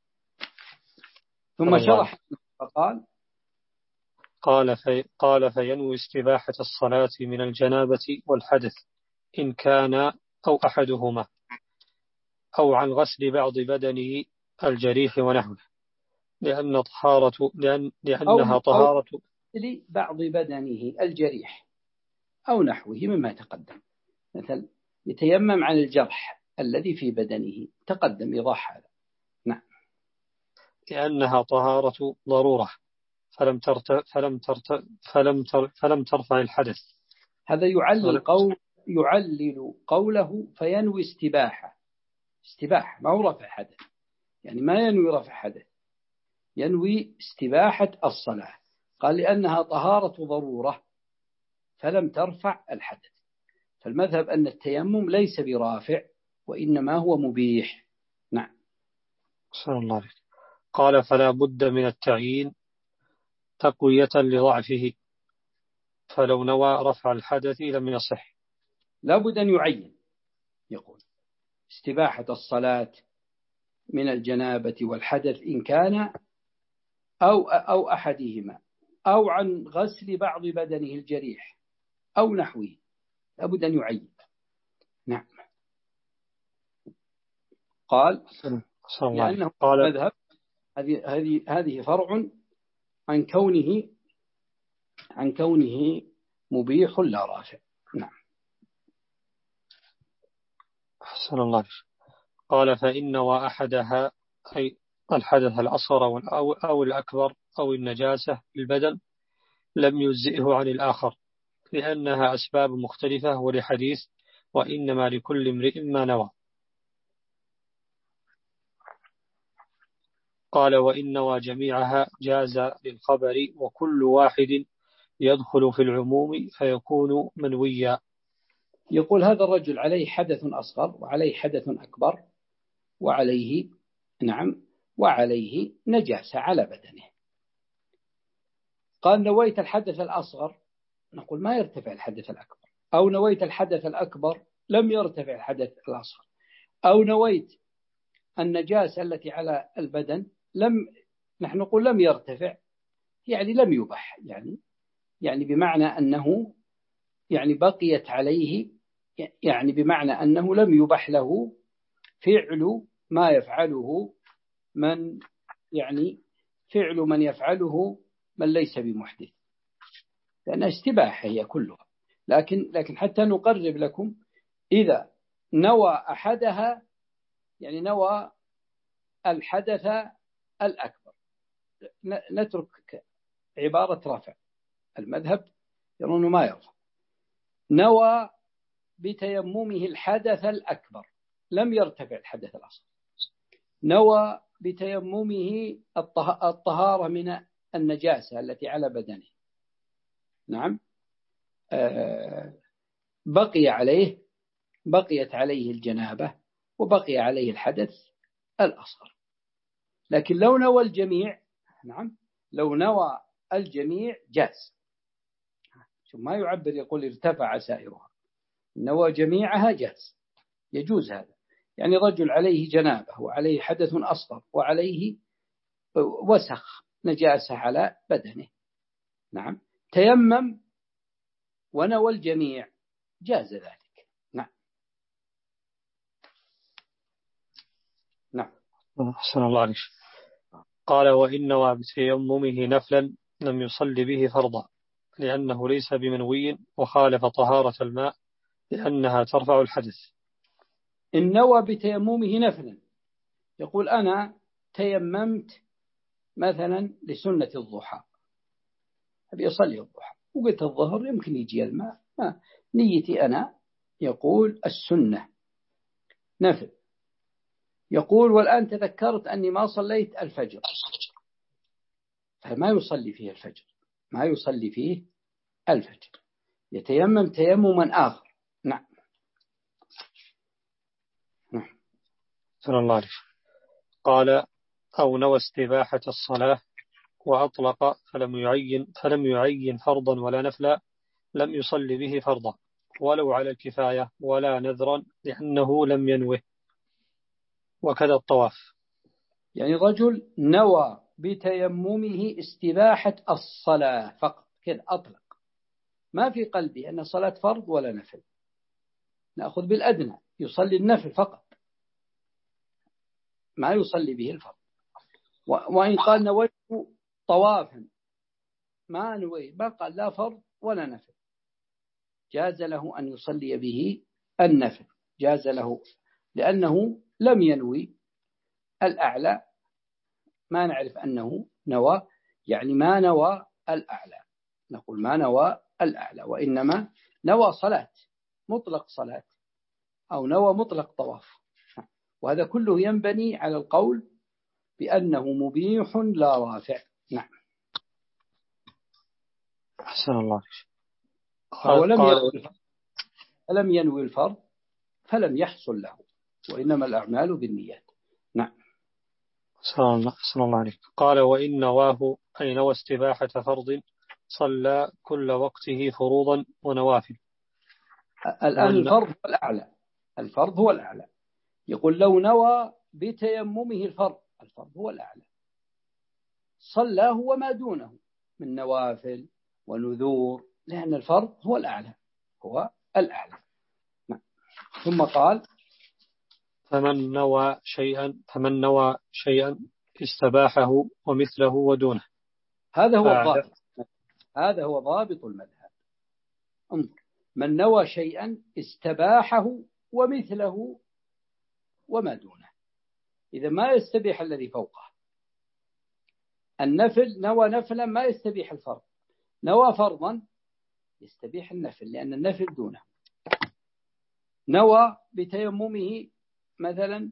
ثم شرح فقال قال في قال فينوي استباحة الصلاة من الجنابة والحدث إن كان أو أحدهما أو عن غسل بعض بدنه الجريح ونحوه، لأن طهارة لأن لأنها طهارة أو بعض بدنه الجريح أو نحوه مما تقدم. مثل يتيمم عن الجرح الذي في بدنه، تقدم إيضاح هذا. نعم. لأنها طهارة ضرورة فلم ترت فلم ترت فلم تر فلم ترفع الحدث. هذا يعلل قول يعلل قوله فينوي استباحة، استباحة ما هو رفع حدث، يعني ما ينوي رفع حدث، ينوي استباحة الصلاة. قال لأنها طهارة ضرورة فلم ترفع الحدث. فالمذهب أن التيمم ليس برافع وإنما هو مبيح. نعم. صلى الله عليه. قال فلا بد من التعيين تقوية لضعفه، فلو نوى رفع الحدث لم يصح. لا بد أن يعين، يقول استباحة الصلاة من الجنابة والحدث إن كان أو, أو أحدهما أو عن غسل بعض بدنه الجريح أو نحوه، لا بد أن يعين. نعم. قال لأنه مذهب هذه هذه هذه فرع عن كونه عن كونه مبيح لا رافع. نعم. أحسن الله. قال فإن وأحدها أي الحدث الأصغر أو الأكبر أو النجاسة البدن لم يجزئه عن الآخر، لأنها أسباب مختلفة، ولحديث وإنما لكل امرئ ما نوى. قال وإن نوى جميعها جاز للخبر، وكل واحد يدخل في العموم فيكون منويا. يقول هذا الرجل عليه حدث أصغر وعليه حدث أكبر وعليه نعم وعليه نجاسة على بدنه. قال نويت الحدث الأصغر، نقول ما يرتفع الحدث الأكبر، أو نويت الحدث الأكبر لم يرتفع الحدث الأصغر، أو نويت النجاسة التي على البدن لم نحن نقول لم يرتفع، يعني لم يبح، يعني يعني بمعنى أنه يعني بقيت عليه، يعني بمعنى أنه لم يبح له فعل ما يفعله من يعني فعل من يفعله من ليس بمحدث، لأنها استباحة هي كلها. لكن لكن حتى نقرب لكم، إذا نوى أحدها يعني نوى الحدث الأكبر، نترك عبارة رفع، المذهب يرون ما يرفع. نوى بتيممه الحدث الأكبر لم يرتفع الحدث الأصغر. نوى بتيممه الطهارة من النجاسة التي على بدنه، نعم، بقي عليه بقيت عليه الجنابة وبقي عليه الحدث الأصغر. لكن لو نوى الجميع، نعم، لو نوى الجميع جاز. شو ما يعبر يقول ارتفع سائرها، نوى جميعها جاز، يجوز هذا. يعني رجل عليه جنابه وعليه حدث أصغر وعليه وسخ نجاسة على بدنه، نعم، تيمم ونوى الجميع، جاز ذلك. نعم نعم. أحسن الله عليك. قال وإن نوى بتيممه نفلا لم يصل به فرضا لأنه ليس بمنوي وخالف طهارة الماء لأنها ترفع الحدث. إن نوى بتيممه نفلا، يقول أنا تيممت مثلا لسنة الضحى، أبي أصلي الضحى، وقلت الظهر يمكن يجي الماء، ما نيتي أنا، يقول السنة نفل. يقول والآن تذكرت أني ما صليت الفجر، فما يصلي فيه الفجر، ما يصلي فيه الفجر، يتيمم تيمما آخر. نعم نعم. صلى الله عليه. قال أو نوى استباحة الصلاة وأطلق فلم يعين فلم يعين فرضا ولا نفلا لم يصلي به فرضا ولو على الكفاية ولا نذرا لأنه لم ينوه. وكذا الطواف. يعني رجل نوى بتيممه استباحة الصلاة فقط كذا أطلق، ما في قلبي أن صلاة فرض ولا نفل، نأخذ بالأدنى، يصلي النفل فقط ما يصلي به الفرض. وإن قال نويت طوافا ما نوي، ما قال لا فرض ولا نفل، جاز له أن يصلي به النفل، جاز له لأنه لم ينوي الأعلى، ما نعرف أنه نوى، يعني ما نوى الأعلى، نقول ما نوى الأعلى، وإنما نوى صلاة مطلق صلاة أو نوى مطلق طواف. وهذا كله ينبني على القول بأنه مبيح لا رافع. نعم. أحسن الله. ولم ينوي فلم ينوي الفرض فلم يحصل له، وإنما الأعمال بالنيات. نعم. أحسن الله عليك. قال وإن نواه أي نوى استباحة فرض صلى كل وقته فروضا ونوافل. الآن الفرض هو الأعلى، الفرض هو الأعلى. يقول لو نوى بتيممه الفرض، الفرض هو الأعلى، صلاه وما دونه من نوافل ونذور، لأن الفرض هو الأعلى، هو الأعلى. نعم. ثم قال فمن نوى شيئا فمن نوى شيئا استباحه ومثله ودونه. هذا هو الضابط، هذا هو ضابط المذهب. انظر، من نوى شيئا استباحه ومثله وما دونه، إذا ما يستبيح الذي فوقه. النفل نوى نفلا ما يستبيح الفرض، نوى فرضا يستبيح النفل لأن النفل دونه. نوى بتيممه مثلا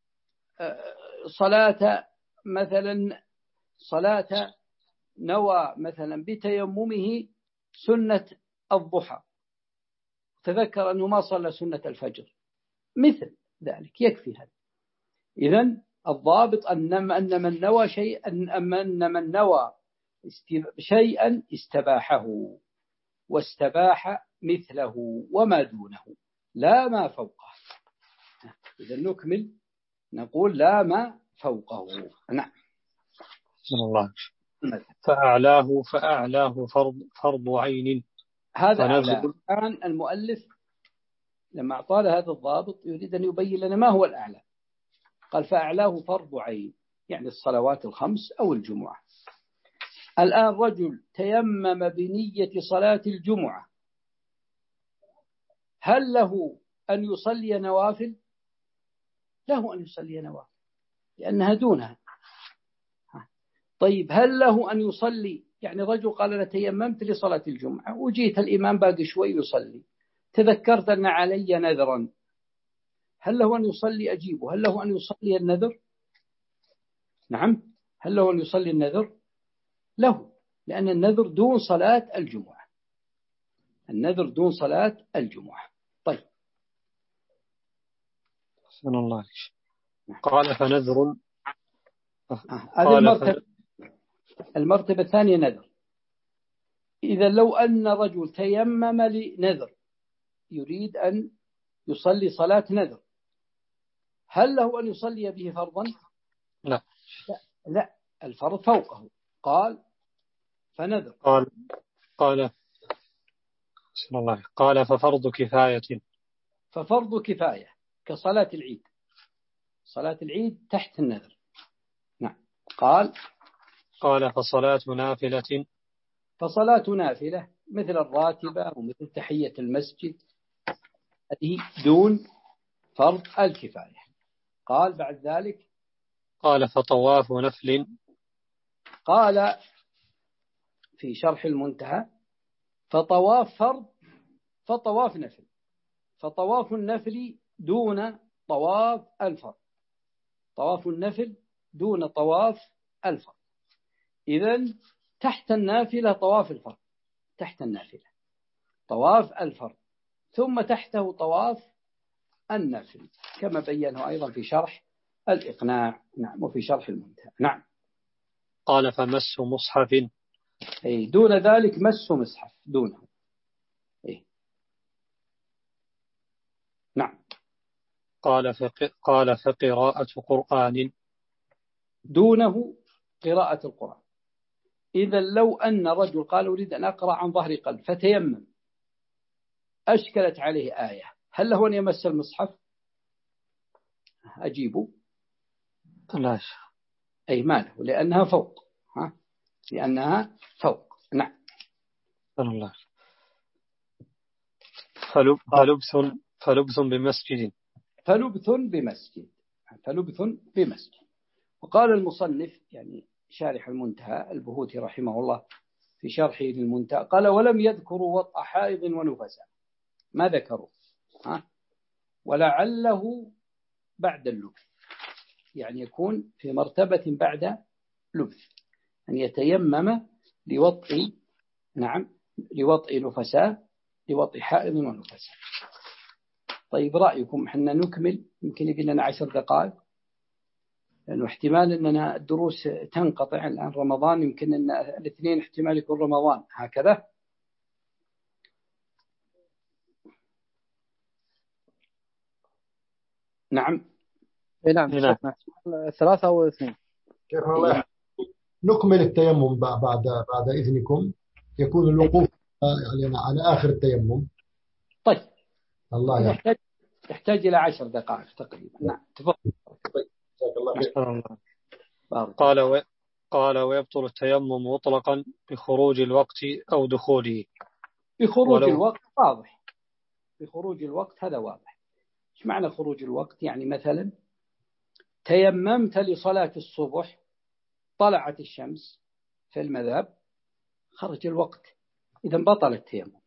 صلاة مثلا صلاة نوى مثلا بتيممه سنة الضحى، تذكر أنه ما صلى سنة الفجر، مثل ذلك يكفي هذا. إذن الضابط أن أن من نوى شيئا أن من نوى شيئا استباحه واستباح مثله وما دونه لا ما فوقه. إذا نكمل نقول لا ما فوقه. نعم. الله. فأعلاه فأعلاه فرض فرض عين. هذا أعلى. الآن المؤلف لما أعطانا هذا الضابط يريد أن يبين لنا ما هو الأعلى. قال فأعلاه فرض عين، يعني الصلوات الخمس أو الجمعة. الآن رجل تيمم بنية صلاة الجمعة، هل له أن يصلي نوافل؟ له أن يصلي نوافل لأنها دونها. طيب هل له أن يصلي، يعني رجل قال أنا تيممت لصلاة الجمعة وجيت الإمام باقي شوي يصلي، تذكرت أن علي نذرا، هل له أن يصلي؟ أجيبه، هل له أن يصلي النذر؟ نعم، هل له أن يصلي النذر؟ له، لأن النذر دون صلاة الجمعة، النذر دون صلاة الجمعة. طيب أحسن الله عليك. قال فنذر. هذه المرتبة. المرتبة الثانية نذر. إذا لو أن رجل تيمم لنذر يريد أن يصلي صلاة نذر، هل له أن يصلي به فرضا؟ لا لا, لا. الفرض فوقه. قال فنذر. قال قال بسم الله قال ففرض كفاية. ففرض كفاية كصلاة العيد، صلاة العيد تحت النذر. نعم. قال قال فصلاة نافلة. فصلاة نافلة مثل الراتبة ومثل تحية المسجد هذه دون فرض الكفاية. قال بعد ذلك قال فطواف نفل. قال في شرح المنتهى فطواف فرض فطواف نفل، فطواف النفل دون طواف الفرض، طواف النفل دون طواف الفرض. إذن تحت النافلة طواف الفرض، تحت النافلة طواف الفرض، ثم تحته طواف النفل كما بينه أيضا في شرح الإقناع. نعم. وفي شرح المنتهى. نعم. قال فمس مصحف. أي دون ذلك مس مصحف دونه. أي. نعم. قال فق... قال فقراءة قرآن. دونه قراءة القرآن. إذا لو أن رجل قال أريد أن أقرأ عن ظهر قلب فتيمم، أشكلت عليه آية، هل له أن يمس المصحف؟ أجيبه لا. أي ما له، لأنها فوق. ها؟ لأنها فوق. نعم. الله. فلب... فلبث فلبث بمسجد. فلبث بمسجد. فلبث بمسجد. وقال المصنف يعني شارح المنتهى البهوتي رحمه الله في شرحه للمنتهى قال ولم يذكروا وطأ حائض ونفساء، ما ذكروا. ها؟ ولعله بعد اللبث، يعني يكون في مرتبة بعد لبث، أن يتيمم لوطئ نعم لوطئ نفساء، لوطئ حائض ونفساء. طيب رأيكم حنا نكمل، يمكن يقول لنا عشر دقائق، لأنه احتمال أننا الدروس تنقطع الآن رمضان، يمكن أن الاثنين احتمال يكون رمضان هكذا. نعم. نعم. نعم. ثلاثة أو اثنين. الله. نكمل التيمم بعد بعد إذنكم، يكون الوقوف يعني على آخر التيمم. طيب. الله يحتاج يحتاج إلى عشر دقائق تقريبا. نعم تفضل. طيب. الله. قال و... قال ويبطل التيمم مطلقا بخروج الوقت أو دخوله. بخروج ولو... الوقت واضح، بخروج الوقت هذا واضح. ايش معنى خروج الوقت؟ يعني مثلا تيممت لصلاة الصبح، طلعت الشمس في المذهب، خرج الوقت، إذا بطل التيمم.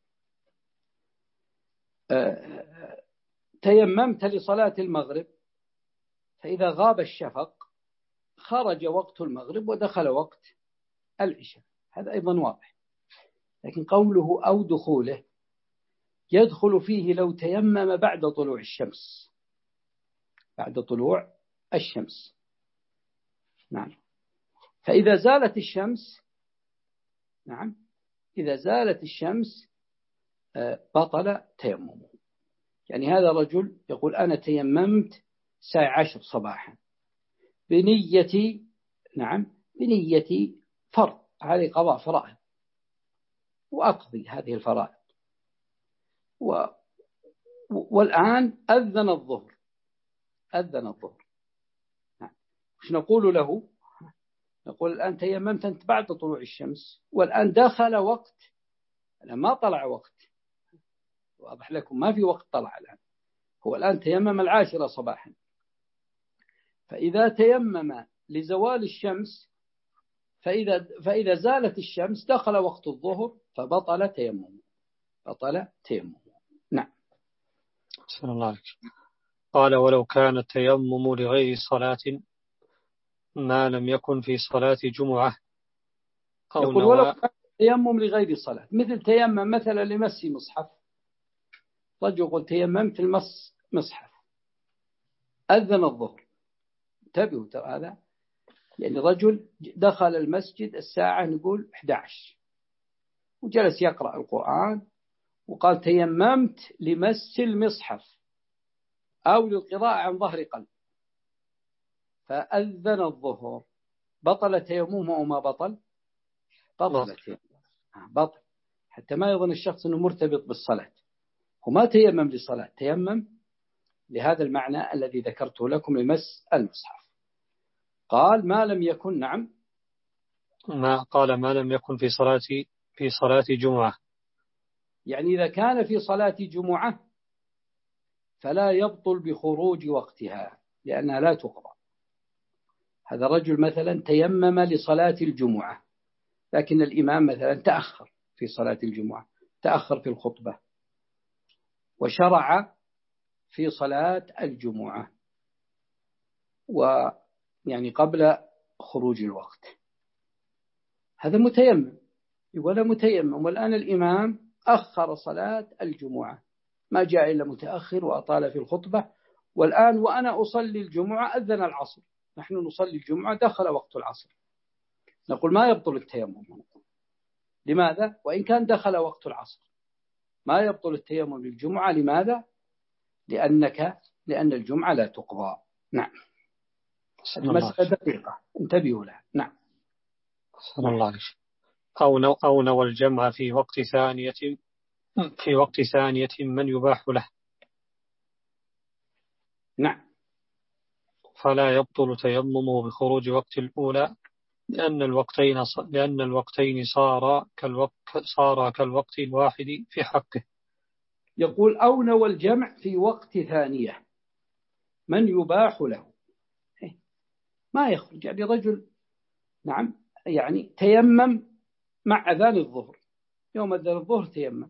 أه... تيممت لصلاة المغرب، فإذا غاب الشفق خرج وقت المغرب ودخل وقت العشاء، هذا أيضا واضح. لكن قوله أو دخوله يدخل فيه لو تيمم بعد طلوع الشمس، بعد طلوع الشمس. نعم. فإذا زالت الشمس، نعم إذا زالت الشمس بطل تيممه. يعني هذا رجل يقول أنا تيممت الساعة عشر صباحا بنيتي، نعم بنيتي فرض علي قضاء فرائض وأقضي هذه الفرائض، و... والآن أذن الظهر، أذن الظهر. نعم. وش نقول له؟ نقول الآن تيممت أنت بعد طلوع الشمس، والآن دخل وقت، ما طلع وقت، واضح لكم ما في وقت طلع الآن، هو الآن تيمم العاشرة صباحا، فإذا تيمم لزوال الشمس فإذا, فإذا زالت الشمس دخل وقت الظهر فبطل تيمم، بطل تيمم. نعم. صلى الله عليه وسلم. قال ولو كان التيمم لغير صلاة ما لم يكن في صلاة جمعة أو يقول ولو نوى. كان التيمم لغير صلاة، مثل تيمم مثلا لمس مصحف، رجل قل تيممت المس مصحف، أذن الظهر، انتبهوا ترى هذا، يعني رجل دخل المسجد الساعة نقول إحدى عشر وجلس يقرأ القرآن وقال تيممت لمس المصحف أو للقراءة عن ظهر قلب، فأذن الظهر، بطل تيممه أو ما بطل؟ بطل تيممه، بطل، حتى ما يظن الشخص أنه مرتبط بالصلاة، وما تيمم للصلاة، تيمم لهذا المعنى الذي ذكرته لكم لمس المصحف. قال ما لم يكن. نعم. ما قال ما لم يكن في صلاة في صلاة جمعة، يعني إذا كان في صلاة جمعة فلا يبطل بخروج وقتها لأنها لا تقضى. هذا رجل مثلا تيمم لصلاة الجمعة، لكن الإمام مثلا تأخر في صلاة الجمعة، تأخر في الخطبة وشرع في صلاة الجمعة ويعني قبل خروج الوقت، هذا متيمم، يقول متيمم، والآن الإمام أخر صلاة الجمعة، ما جاء إلا متأخر وأطال في الخطبة، والآن وأنا أصلي الجمعة أذن العصر، نحن نصلي الجمعة دخل وقت العصر، نقول ما يبطل التيمم. لماذا؟ وإن كان دخل وقت العصر ما يبطل التيمم للجمعة. لماذا؟ لأنك لأن الجمعة لا تقضى. نعم. المسألة دقيقة انتبهوا لها. نعم. صلى الله عليه وسلم. أو نو أو نوى الجمع في وقت ثانية في وقت ثانية من يباح له. نعم. فلا يبطل تيممه بخروج وقت الأولى لأن الوقتين لأن الوقتين صار كالوقت صار كالوقت الواحد في حقه. يقول أو نوى الجمع في وقت ثانية من يباح له، ما يخرج، يعني رجل نعم يعني تيمم مع أذان الظهر، يوم أذان الظهر تيمم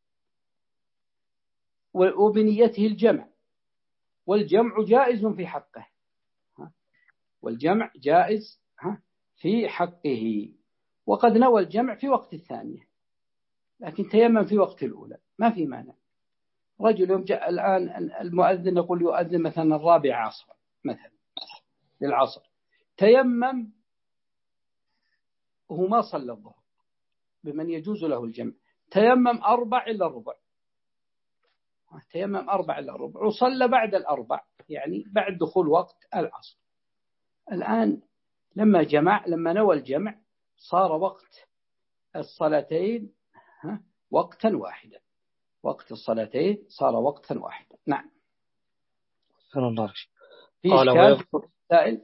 وبنيته الجمع، والجمع جائز في حقه، والجمع جائز في حقه، وقد نوى الجمع في وقت الثانية لكن تيمم في وقت الأولى، ما في مانع. رجل يوم جاء الآن المؤذن يقول يؤذن مثلا الرابع عصرا مثلا للعصر، تيمم وهو ما صلى الظهر بمن يجوز له الجمع، تيمم أربع إلا ربع، تيمم أربع إلا ربع وصلى بعد الأربع يعني بعد دخول وقت العصر. الآن لما جمع لما نوى الجمع صار وقت الصلاتين وقتا واحدا، وقت الصلاتين صار وقتا واحدا. نعم. صلى الله عليه وسلم. في قال إشكال سائل؟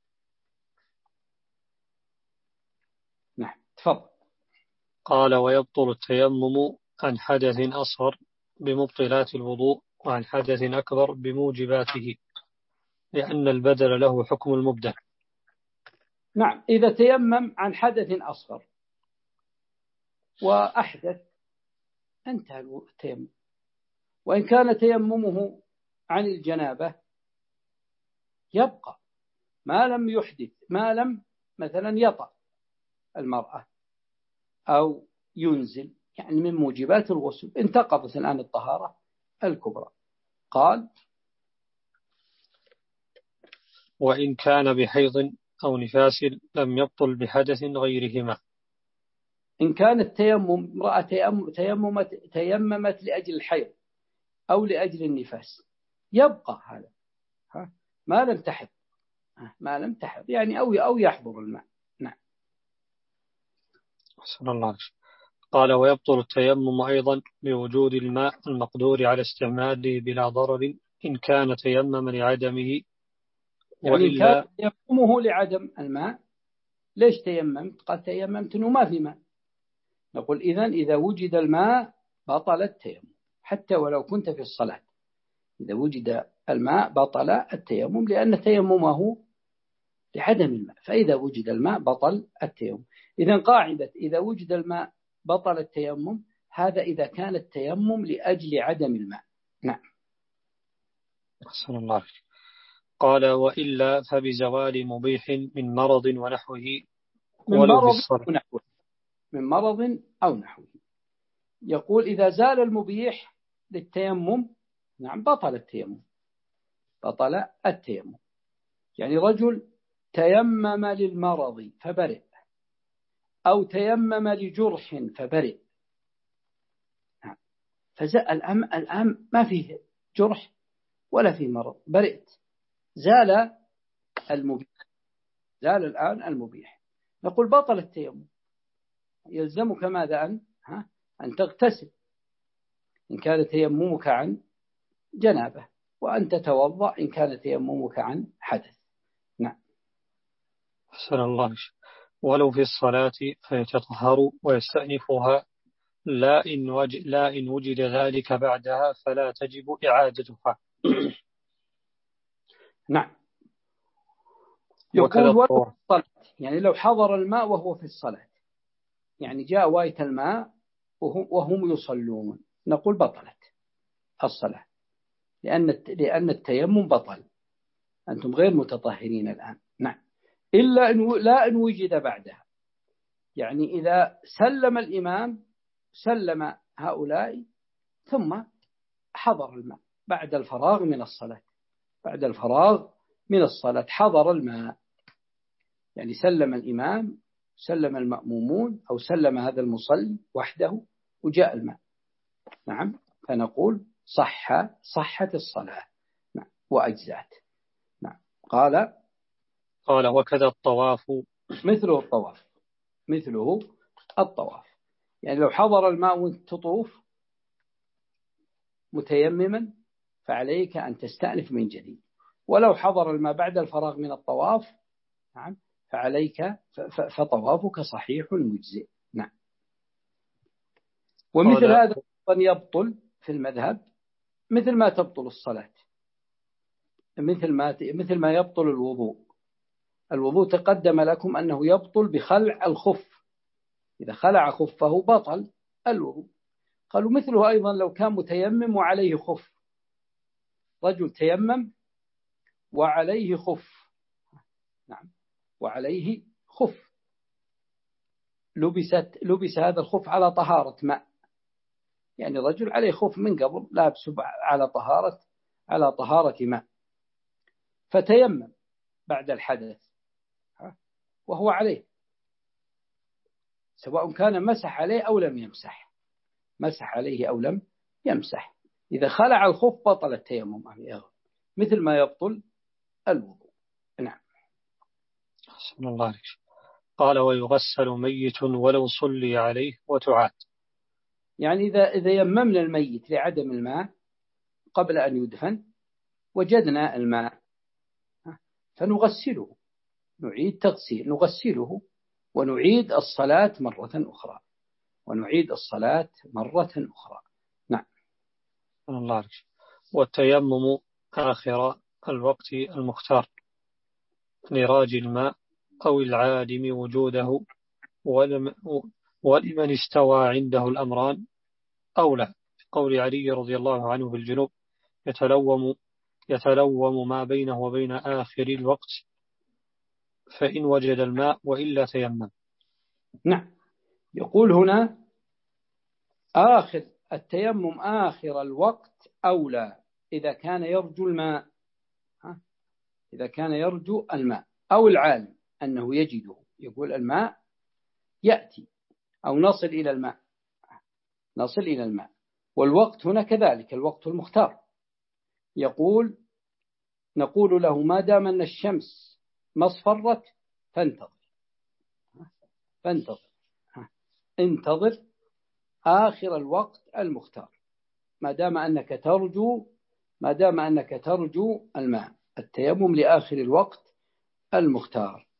نعم تفضل. قال ويبطل التيمم عن حدث أصغر بمبطلات الوضوء وعن حدث أكبر بموجباته لأن البدل له حكم المبدل. نعم. إذا تيمم عن حدث أصغر وأحدث انتهى التيمم، وإن كان تيممه عن الجنابة يبقى ما لم يحدث، ما لم مثلا يطأ المرأة أو ينزل، يعني من موجبات الغسل انتقضت الآن الطهارة الكبرى. قال وإن كان بحيض أو نفاس لم يبطل بحدث غيرهما. إن كان التيمم امرأة تيممت, تيممت لأجل الحيض أو لأجل النفاس يبقى هذا ها ما لم تحض، ما لم تحض يعني أو أو يحضر الماء. نعم. صلى الله عليه وسلم. قال ويبطل التيمم أيضا بوجود الماء المقدور على استعماله بلا ضرر إن كان تيمم لعدمه، يعني وإلا كان تيممه لعدم الماء ليش تيممت؟ قال تيممت أنه ما في ماء. نقول إذن إذا وجد الماء بطل التيمم حتى ولو كنت في الصلاة. إذا وجد الماء بطل التيمم لأن تيممه لعدم الماء، فإذا وجد الماء بطل التيمم. إذن قاعدة إذا وجد الماء بطل التيمم، هذا إذا كان التيمم لأجل عدم الماء. نعم. أحسن الله. قال وإلا فبزوال مبيح من مرض ونحوه من ولو مرض بالصلاة. أو نحوه من مرض أو نحوه. يقول إذا زال المبيح للتيمم، نعم بطل التيمم، بطل التيمم. يعني رجل تيمم للمرض فبرئ، أو تيمم لجرح فبرئ. نعم. فالآن الآن ما فيه جرح ولا فيه مرض، برئت، زال المبيح، زال الآن المبيح. نقول بطل التيمم، يلزمك ماذا؟ أن ها أن تغتسل إن كان تيممك عن جنابه، وأن تتوضأ إن كان تيممك عن حدث. نعم. أحسن الله. ولو في الصلاة فيتطهر ويستأنفها، لا إن, وج... لا إن وجد ذلك بعدها فلا تجب إعادتها. نعم. يقول ولو في الصلاة، يعني لو حضر الماء وهو في الصلاة، يعني جاء واية الماء وهم يصلون، نقول بطلت الصلاة لأن لأن التيمم بطل، أنتم غير متطهرين الآن. نعم. إلا إن لا إن وجد بعدها، يعني إذا سلم الإمام سلم هؤلاء ثم حضر الماء بعد الفراغ من الصلاة، بعد الفراغ من الصلاة حضر الماء، يعني سلم الإمام سلم المأمومون أو سلم هذا المصلي وحده وجاء الماء، نعم، فنقول صح صحت الصلاة، نعم، وأجزات. نعم. قال قال وكذا الطواف مثله الطواف، مثله الطواف. يعني لو حضر الماء وانت تطوف متيمما فعليك أن تستأنف من جديد، ولو حضر الماء بعد الفراغ من الطواف، نعم، فعليك فطوافك صحيح مجزئ. نعم. ومثل هذا يبطل في المذهب مثل ما تبطل الصلاة، مثل ما مثل ما يبطل الوضوء. الوضوء تقدم لكم أنه يبطل بخلع الخف، إذا خلع خفه بطل الوضوء. قالوا مثله أيضا لو كان متيمم وعليه خف، رجل تيمم وعليه خف، نعم، وعليه خف، لبست لبس هذا الخف على طهارة ماء، يعني رجل عليه خف من قبل لابسه على طهارة على طهارة ماء، فتيمم بعد الحدث وهو عليه، سواء كان مسح عليه أو لم يمسح، مسح عليه أو لم يمسح، إذا خلع الخف بطل التيمم مثل ما يبطل الوضوء. نعم. أحسن الله عليك. قال ويغسل ميت ولو صلي عليه وتعاد. يعني إذا إذا يممنا الميت لعدم الماء قبل أن يدفن وجدنا الماء فنغسله، نعيد تغسيل، نغسله ونعيد الصلاة مرة أخرى، ونعيد الصلاة مرة أخرى. نعم. الله عليك. والتيمم آخر الوقت المختار لراج الماء أو العالم وجوده، ولم ولمن استوى عنده الأمران أولى، قول علي رضي الله عنه في الجنوب يتلوم يتلوم ما بينه وبين آخر الوقت فإن وجد الماء وإلا تيمم. نعم. يقول هنا آخر التيمم آخر الوقت أولى إذا كان يرجو الماء، إذا كان يرجو الماء أو العالم أنه يجده، يقول الماء يأتي أو نصل إلى الماء، نصل إلى الماء. والوقت هنا كذلك الوقت المختار، يقول نقول له ما دام أن الشمس ما اصفرت فانتظر، فانتظر انتظر آخر الوقت المختار، ما دام أنك ترجو ما دام أنك ترجو الماء، التيمم لآخر الوقت المختار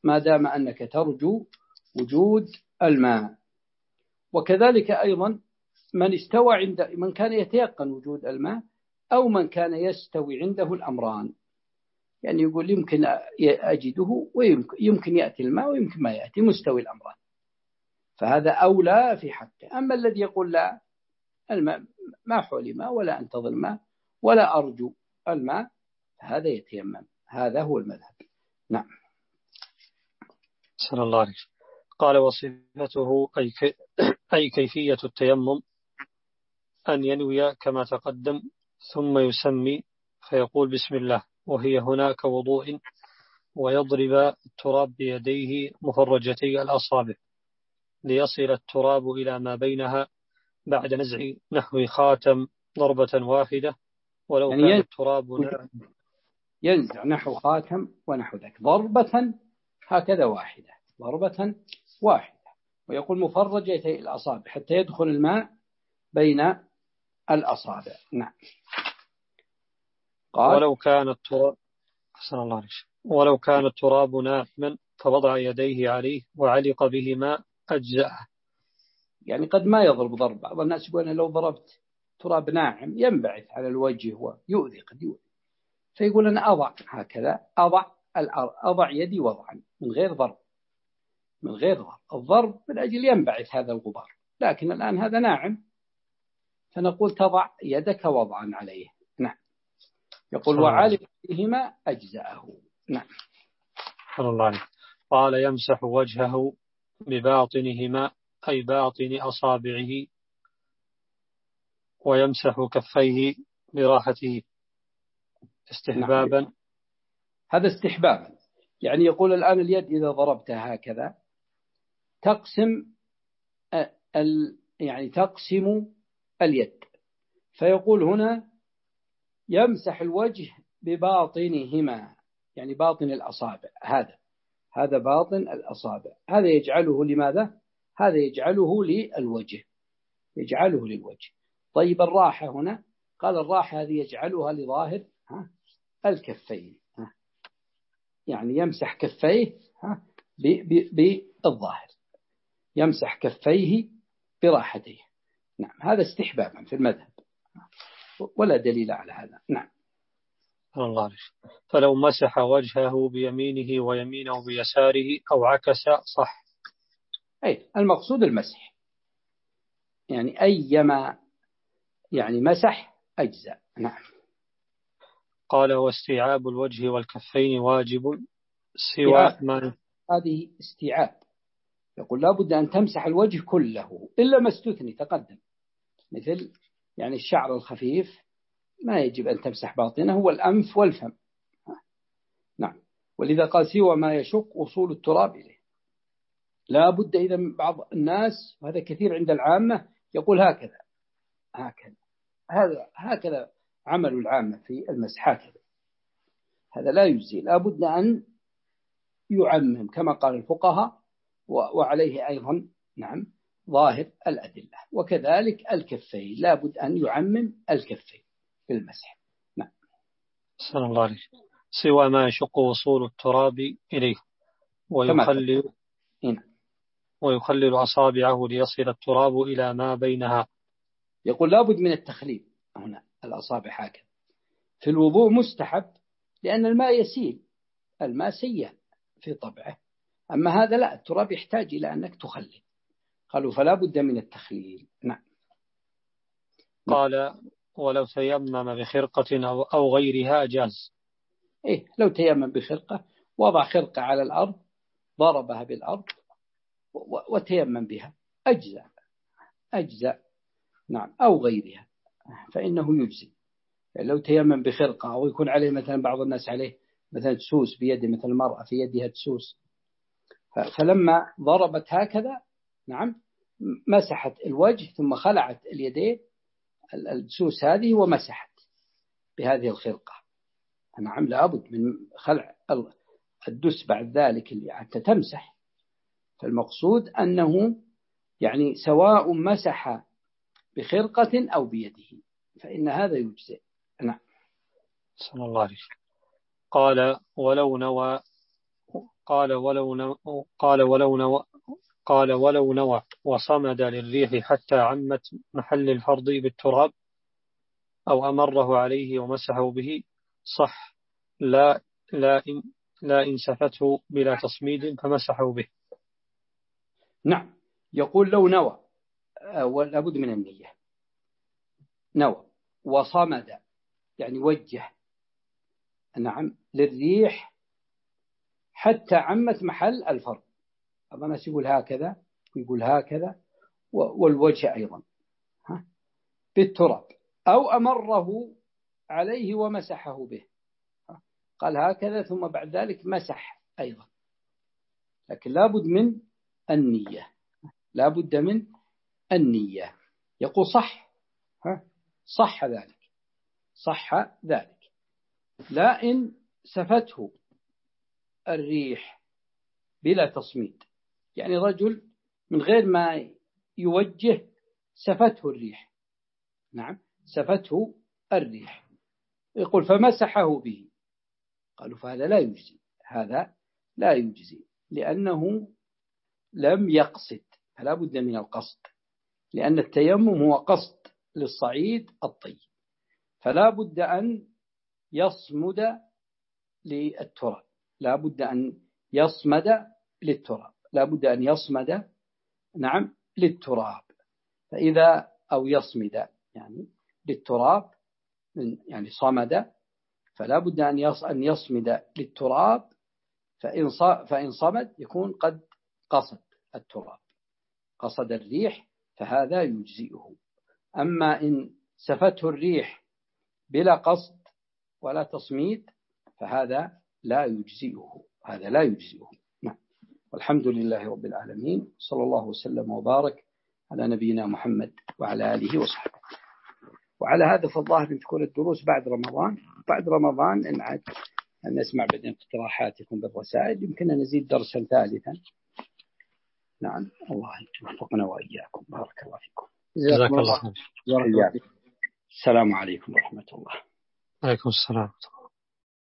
ما دام أنك ترجو وجود الماء. وكذلك أيضا من استوى عند من كان يتيقن وجود الماء أو من كان يستوي عنده الأمران، يعني يقول يمكن أجده ويمكن يأتي الماء ويمكن ما يأتي، مستوي الأمران، فهذا أولى في حقه. أما الذي يقول لا، الماء ما حولي ماء ولا أنتظر ماء ولا أرجو الماء، هذا يتيمم. هذا هو المذهب. نعم. صلى الله عليه وسلم. قال وصفته أي, كي أي كيفية التيمم أن ينوي كما تقدم ثم يسمي فيقول بسم الله وهي هناك وضوء، ويضرب التراب بيديه مفرجتي الأصابع ليصل التراب إلى ما بينها بعد نزع نحو خاتم ضربة واحدة ولو يعني كان التراب ينزع نحو خاتم ونحو ذلك ضربة هكذا واحدة، ضربة واحدة، ويقول مفرجتي الأصابع حتى يدخل الماء بين الأصابع. نعم. قال ولو كان التراب حسن الله عليه ولو كان التراب ناعما فوضع يديه عليه وعلق به ماء أجزأه. يعني قد ما يضرب ضرب، بعض الناس يقول لو ضربت تراب ناعم ينبعث على الوجه ويؤذي، قد يؤذي، فيقول أنا أضع هكذا، أضع الأرض، أضع يدي وضعا من غير ضرب، من غير ضرب. الضرب من أجل ينبعث هذا الغبار، لكن الآن هذا ناعم، فنقول تضع يدك وضعا عليه. نعم. يقول وعلق بهما أجزأه. نعم. صلى الله عليه. قال يمسح وجهه بباطنهما أي باطن أصابعه، ويمسح كفيه براحته استحبابا. نعم. هذا استحبابا، يعني يقول الآن اليد إذا ضربتها هكذا تقسم ال... يعني تقسم اليد، فيقول هنا يمسح الوجه بباطنهما، يعني باطن الأصابع، هذا هذا باطن الأصابع، هذا يجعله لماذا؟ هذا يجعله للوجه، يجعله للوجه. طيب الراحة هنا، قال الراحة هذه يجعلها لظاهر ها الكفين، ها يعني يمسح كفيه ها بالظاهر، يمسح كفيه براحته. نعم. هذا استحبابا في المذهب ولا دليل على هذا. نعم. الله عليه. فلو مسح وجهه بيمينه ويمينه بيساره أو عكس صح. أي المقصود المسح، يعني أيما يعني مسح أجزاء. نعم. قال واستيعاب الوجه والكفين واجب سوى ما هذه استيعاب، يقول لابد أن تمسح الوجه كله إلا ما استثني تقدم، مثل يعني الشعر الخفيف ما يجب أن تمسح باطنه والأنف والفم. نعم. ولذا قال سوى ما يشق وصول التراب إليه، لا بد. إذا بعض الناس وهذا كثير عند العامة يقول هكذا هكذا هذا هكذا عمل العامة في المسح هكذا، هذا لا يجزي، لا بد أن يعمم كما قال الفقهاء، وعليه أيضا نعم ظاهر الأدلة. وكذلك الكفين لا بد أن يعمم الكفين في المسح. نعم. صلى الله عليه. سوى ما يشق وصول التراب إليه ويخلل ويخلل أصابعه ليصل التراب إلى ما بينها. يقول لابد من التخليل هنا الأصابع هكذا. في الوضوء مستحب لأن الماء يسيل، الماء سيال في طبعه، أما هذا لا، التراب يحتاج إلى أنك تخلل، قالوا فلا بد من التخليل. نعم. قال ولو تيمم بخرقة أو غيرها جاز. إيه لو تيمم بخرقة، وضع خرقة على الأرض ضربها بالأرض وتيمم بها أجزاء أجزاء. نعم. أو غيرها فإنه يجزي. لو تيمم بخرقة أو يكون عليه مثلا بعض الناس عليه مثلا تسوس بيده، مثل المرأة في يدها تسوس، فلما ضربت هكذا نعم مسحت الوجه ثم خلعت اليدين الدسوس هذه ومسحت بهذه الخرقة. نعم. لابد من خلع الدس بعد ذلك اللي حتى تمسح. فالمقصود أنه يعني سواء مسح بخرقة أو بيده فإن هذا يجزئ. نعم. صلى الله عليه. قال ولو نوى قال ولو نوى قال ولو نوى قال ولو نوى وصمد للريح حتى عمت محل الفرض بالتراب أو أمره عليه ومسحه به صح، لا لا إن لا إن سفته بلا تصميد فمسحه به. نعم، يقول لو نوى، ولا بد من النية، نوى وصمد يعني وجه، نعم، للريح حتى عمت محل الفرض. طبعا الناس يقول هكذا ويقول هكذا، والوجه أيضا ها بالتراب، أو أمره عليه ومسحه به، قال هكذا ثم بعد ذلك مسح أيضا، لكن لابد من النية، لابد من النية. يقول صح، ها صح ذلك، صح ذلك، لا إن سفته الريح بلا تصميد، يعني رجل من غير ما يوجه سفته الريح، نعم سفته الريح، يقول فمسحه به، قالوا فهذا لا يجزي، هذا لا يجزي لأنه لم يقصد، فلا بد من القصد، لأن التيمم هو قصد للصعيد الطيب، فلا بد أن يصمد للتراب، لا بد أن يصمد للتراب، لا بد أن يصمد نعم للتراب، فإذا أو يصمد يعني للتراب يعني صمد، فلا بد أن يصمد للتراب، فإن فإن صمد يكون قد قصد التراب، قصد الريح، فهذا يجزئه. أما إن سفته الريح بلا قصد ولا تصميد فهذا لا يجزئه، هذا لا يجزئه. نعم. والحمد لله رب العالمين، صلى الله وسلم وبارك على نبينا محمد وعلى آله وصحبه. وعلى هذا فالظاهر أن تكون الدروس بعد رمضان، بعد رمضان إن عاد أن نسمع بعدين اقتراحاتكم بالرسائل، يمكن أن نزيد درسا ثالثا. نعم، الله يوفقنا وإياكم، بارك الله فيكم. جزاك الله خير. السلام عليكم ورحمة الله. عليكم السلام.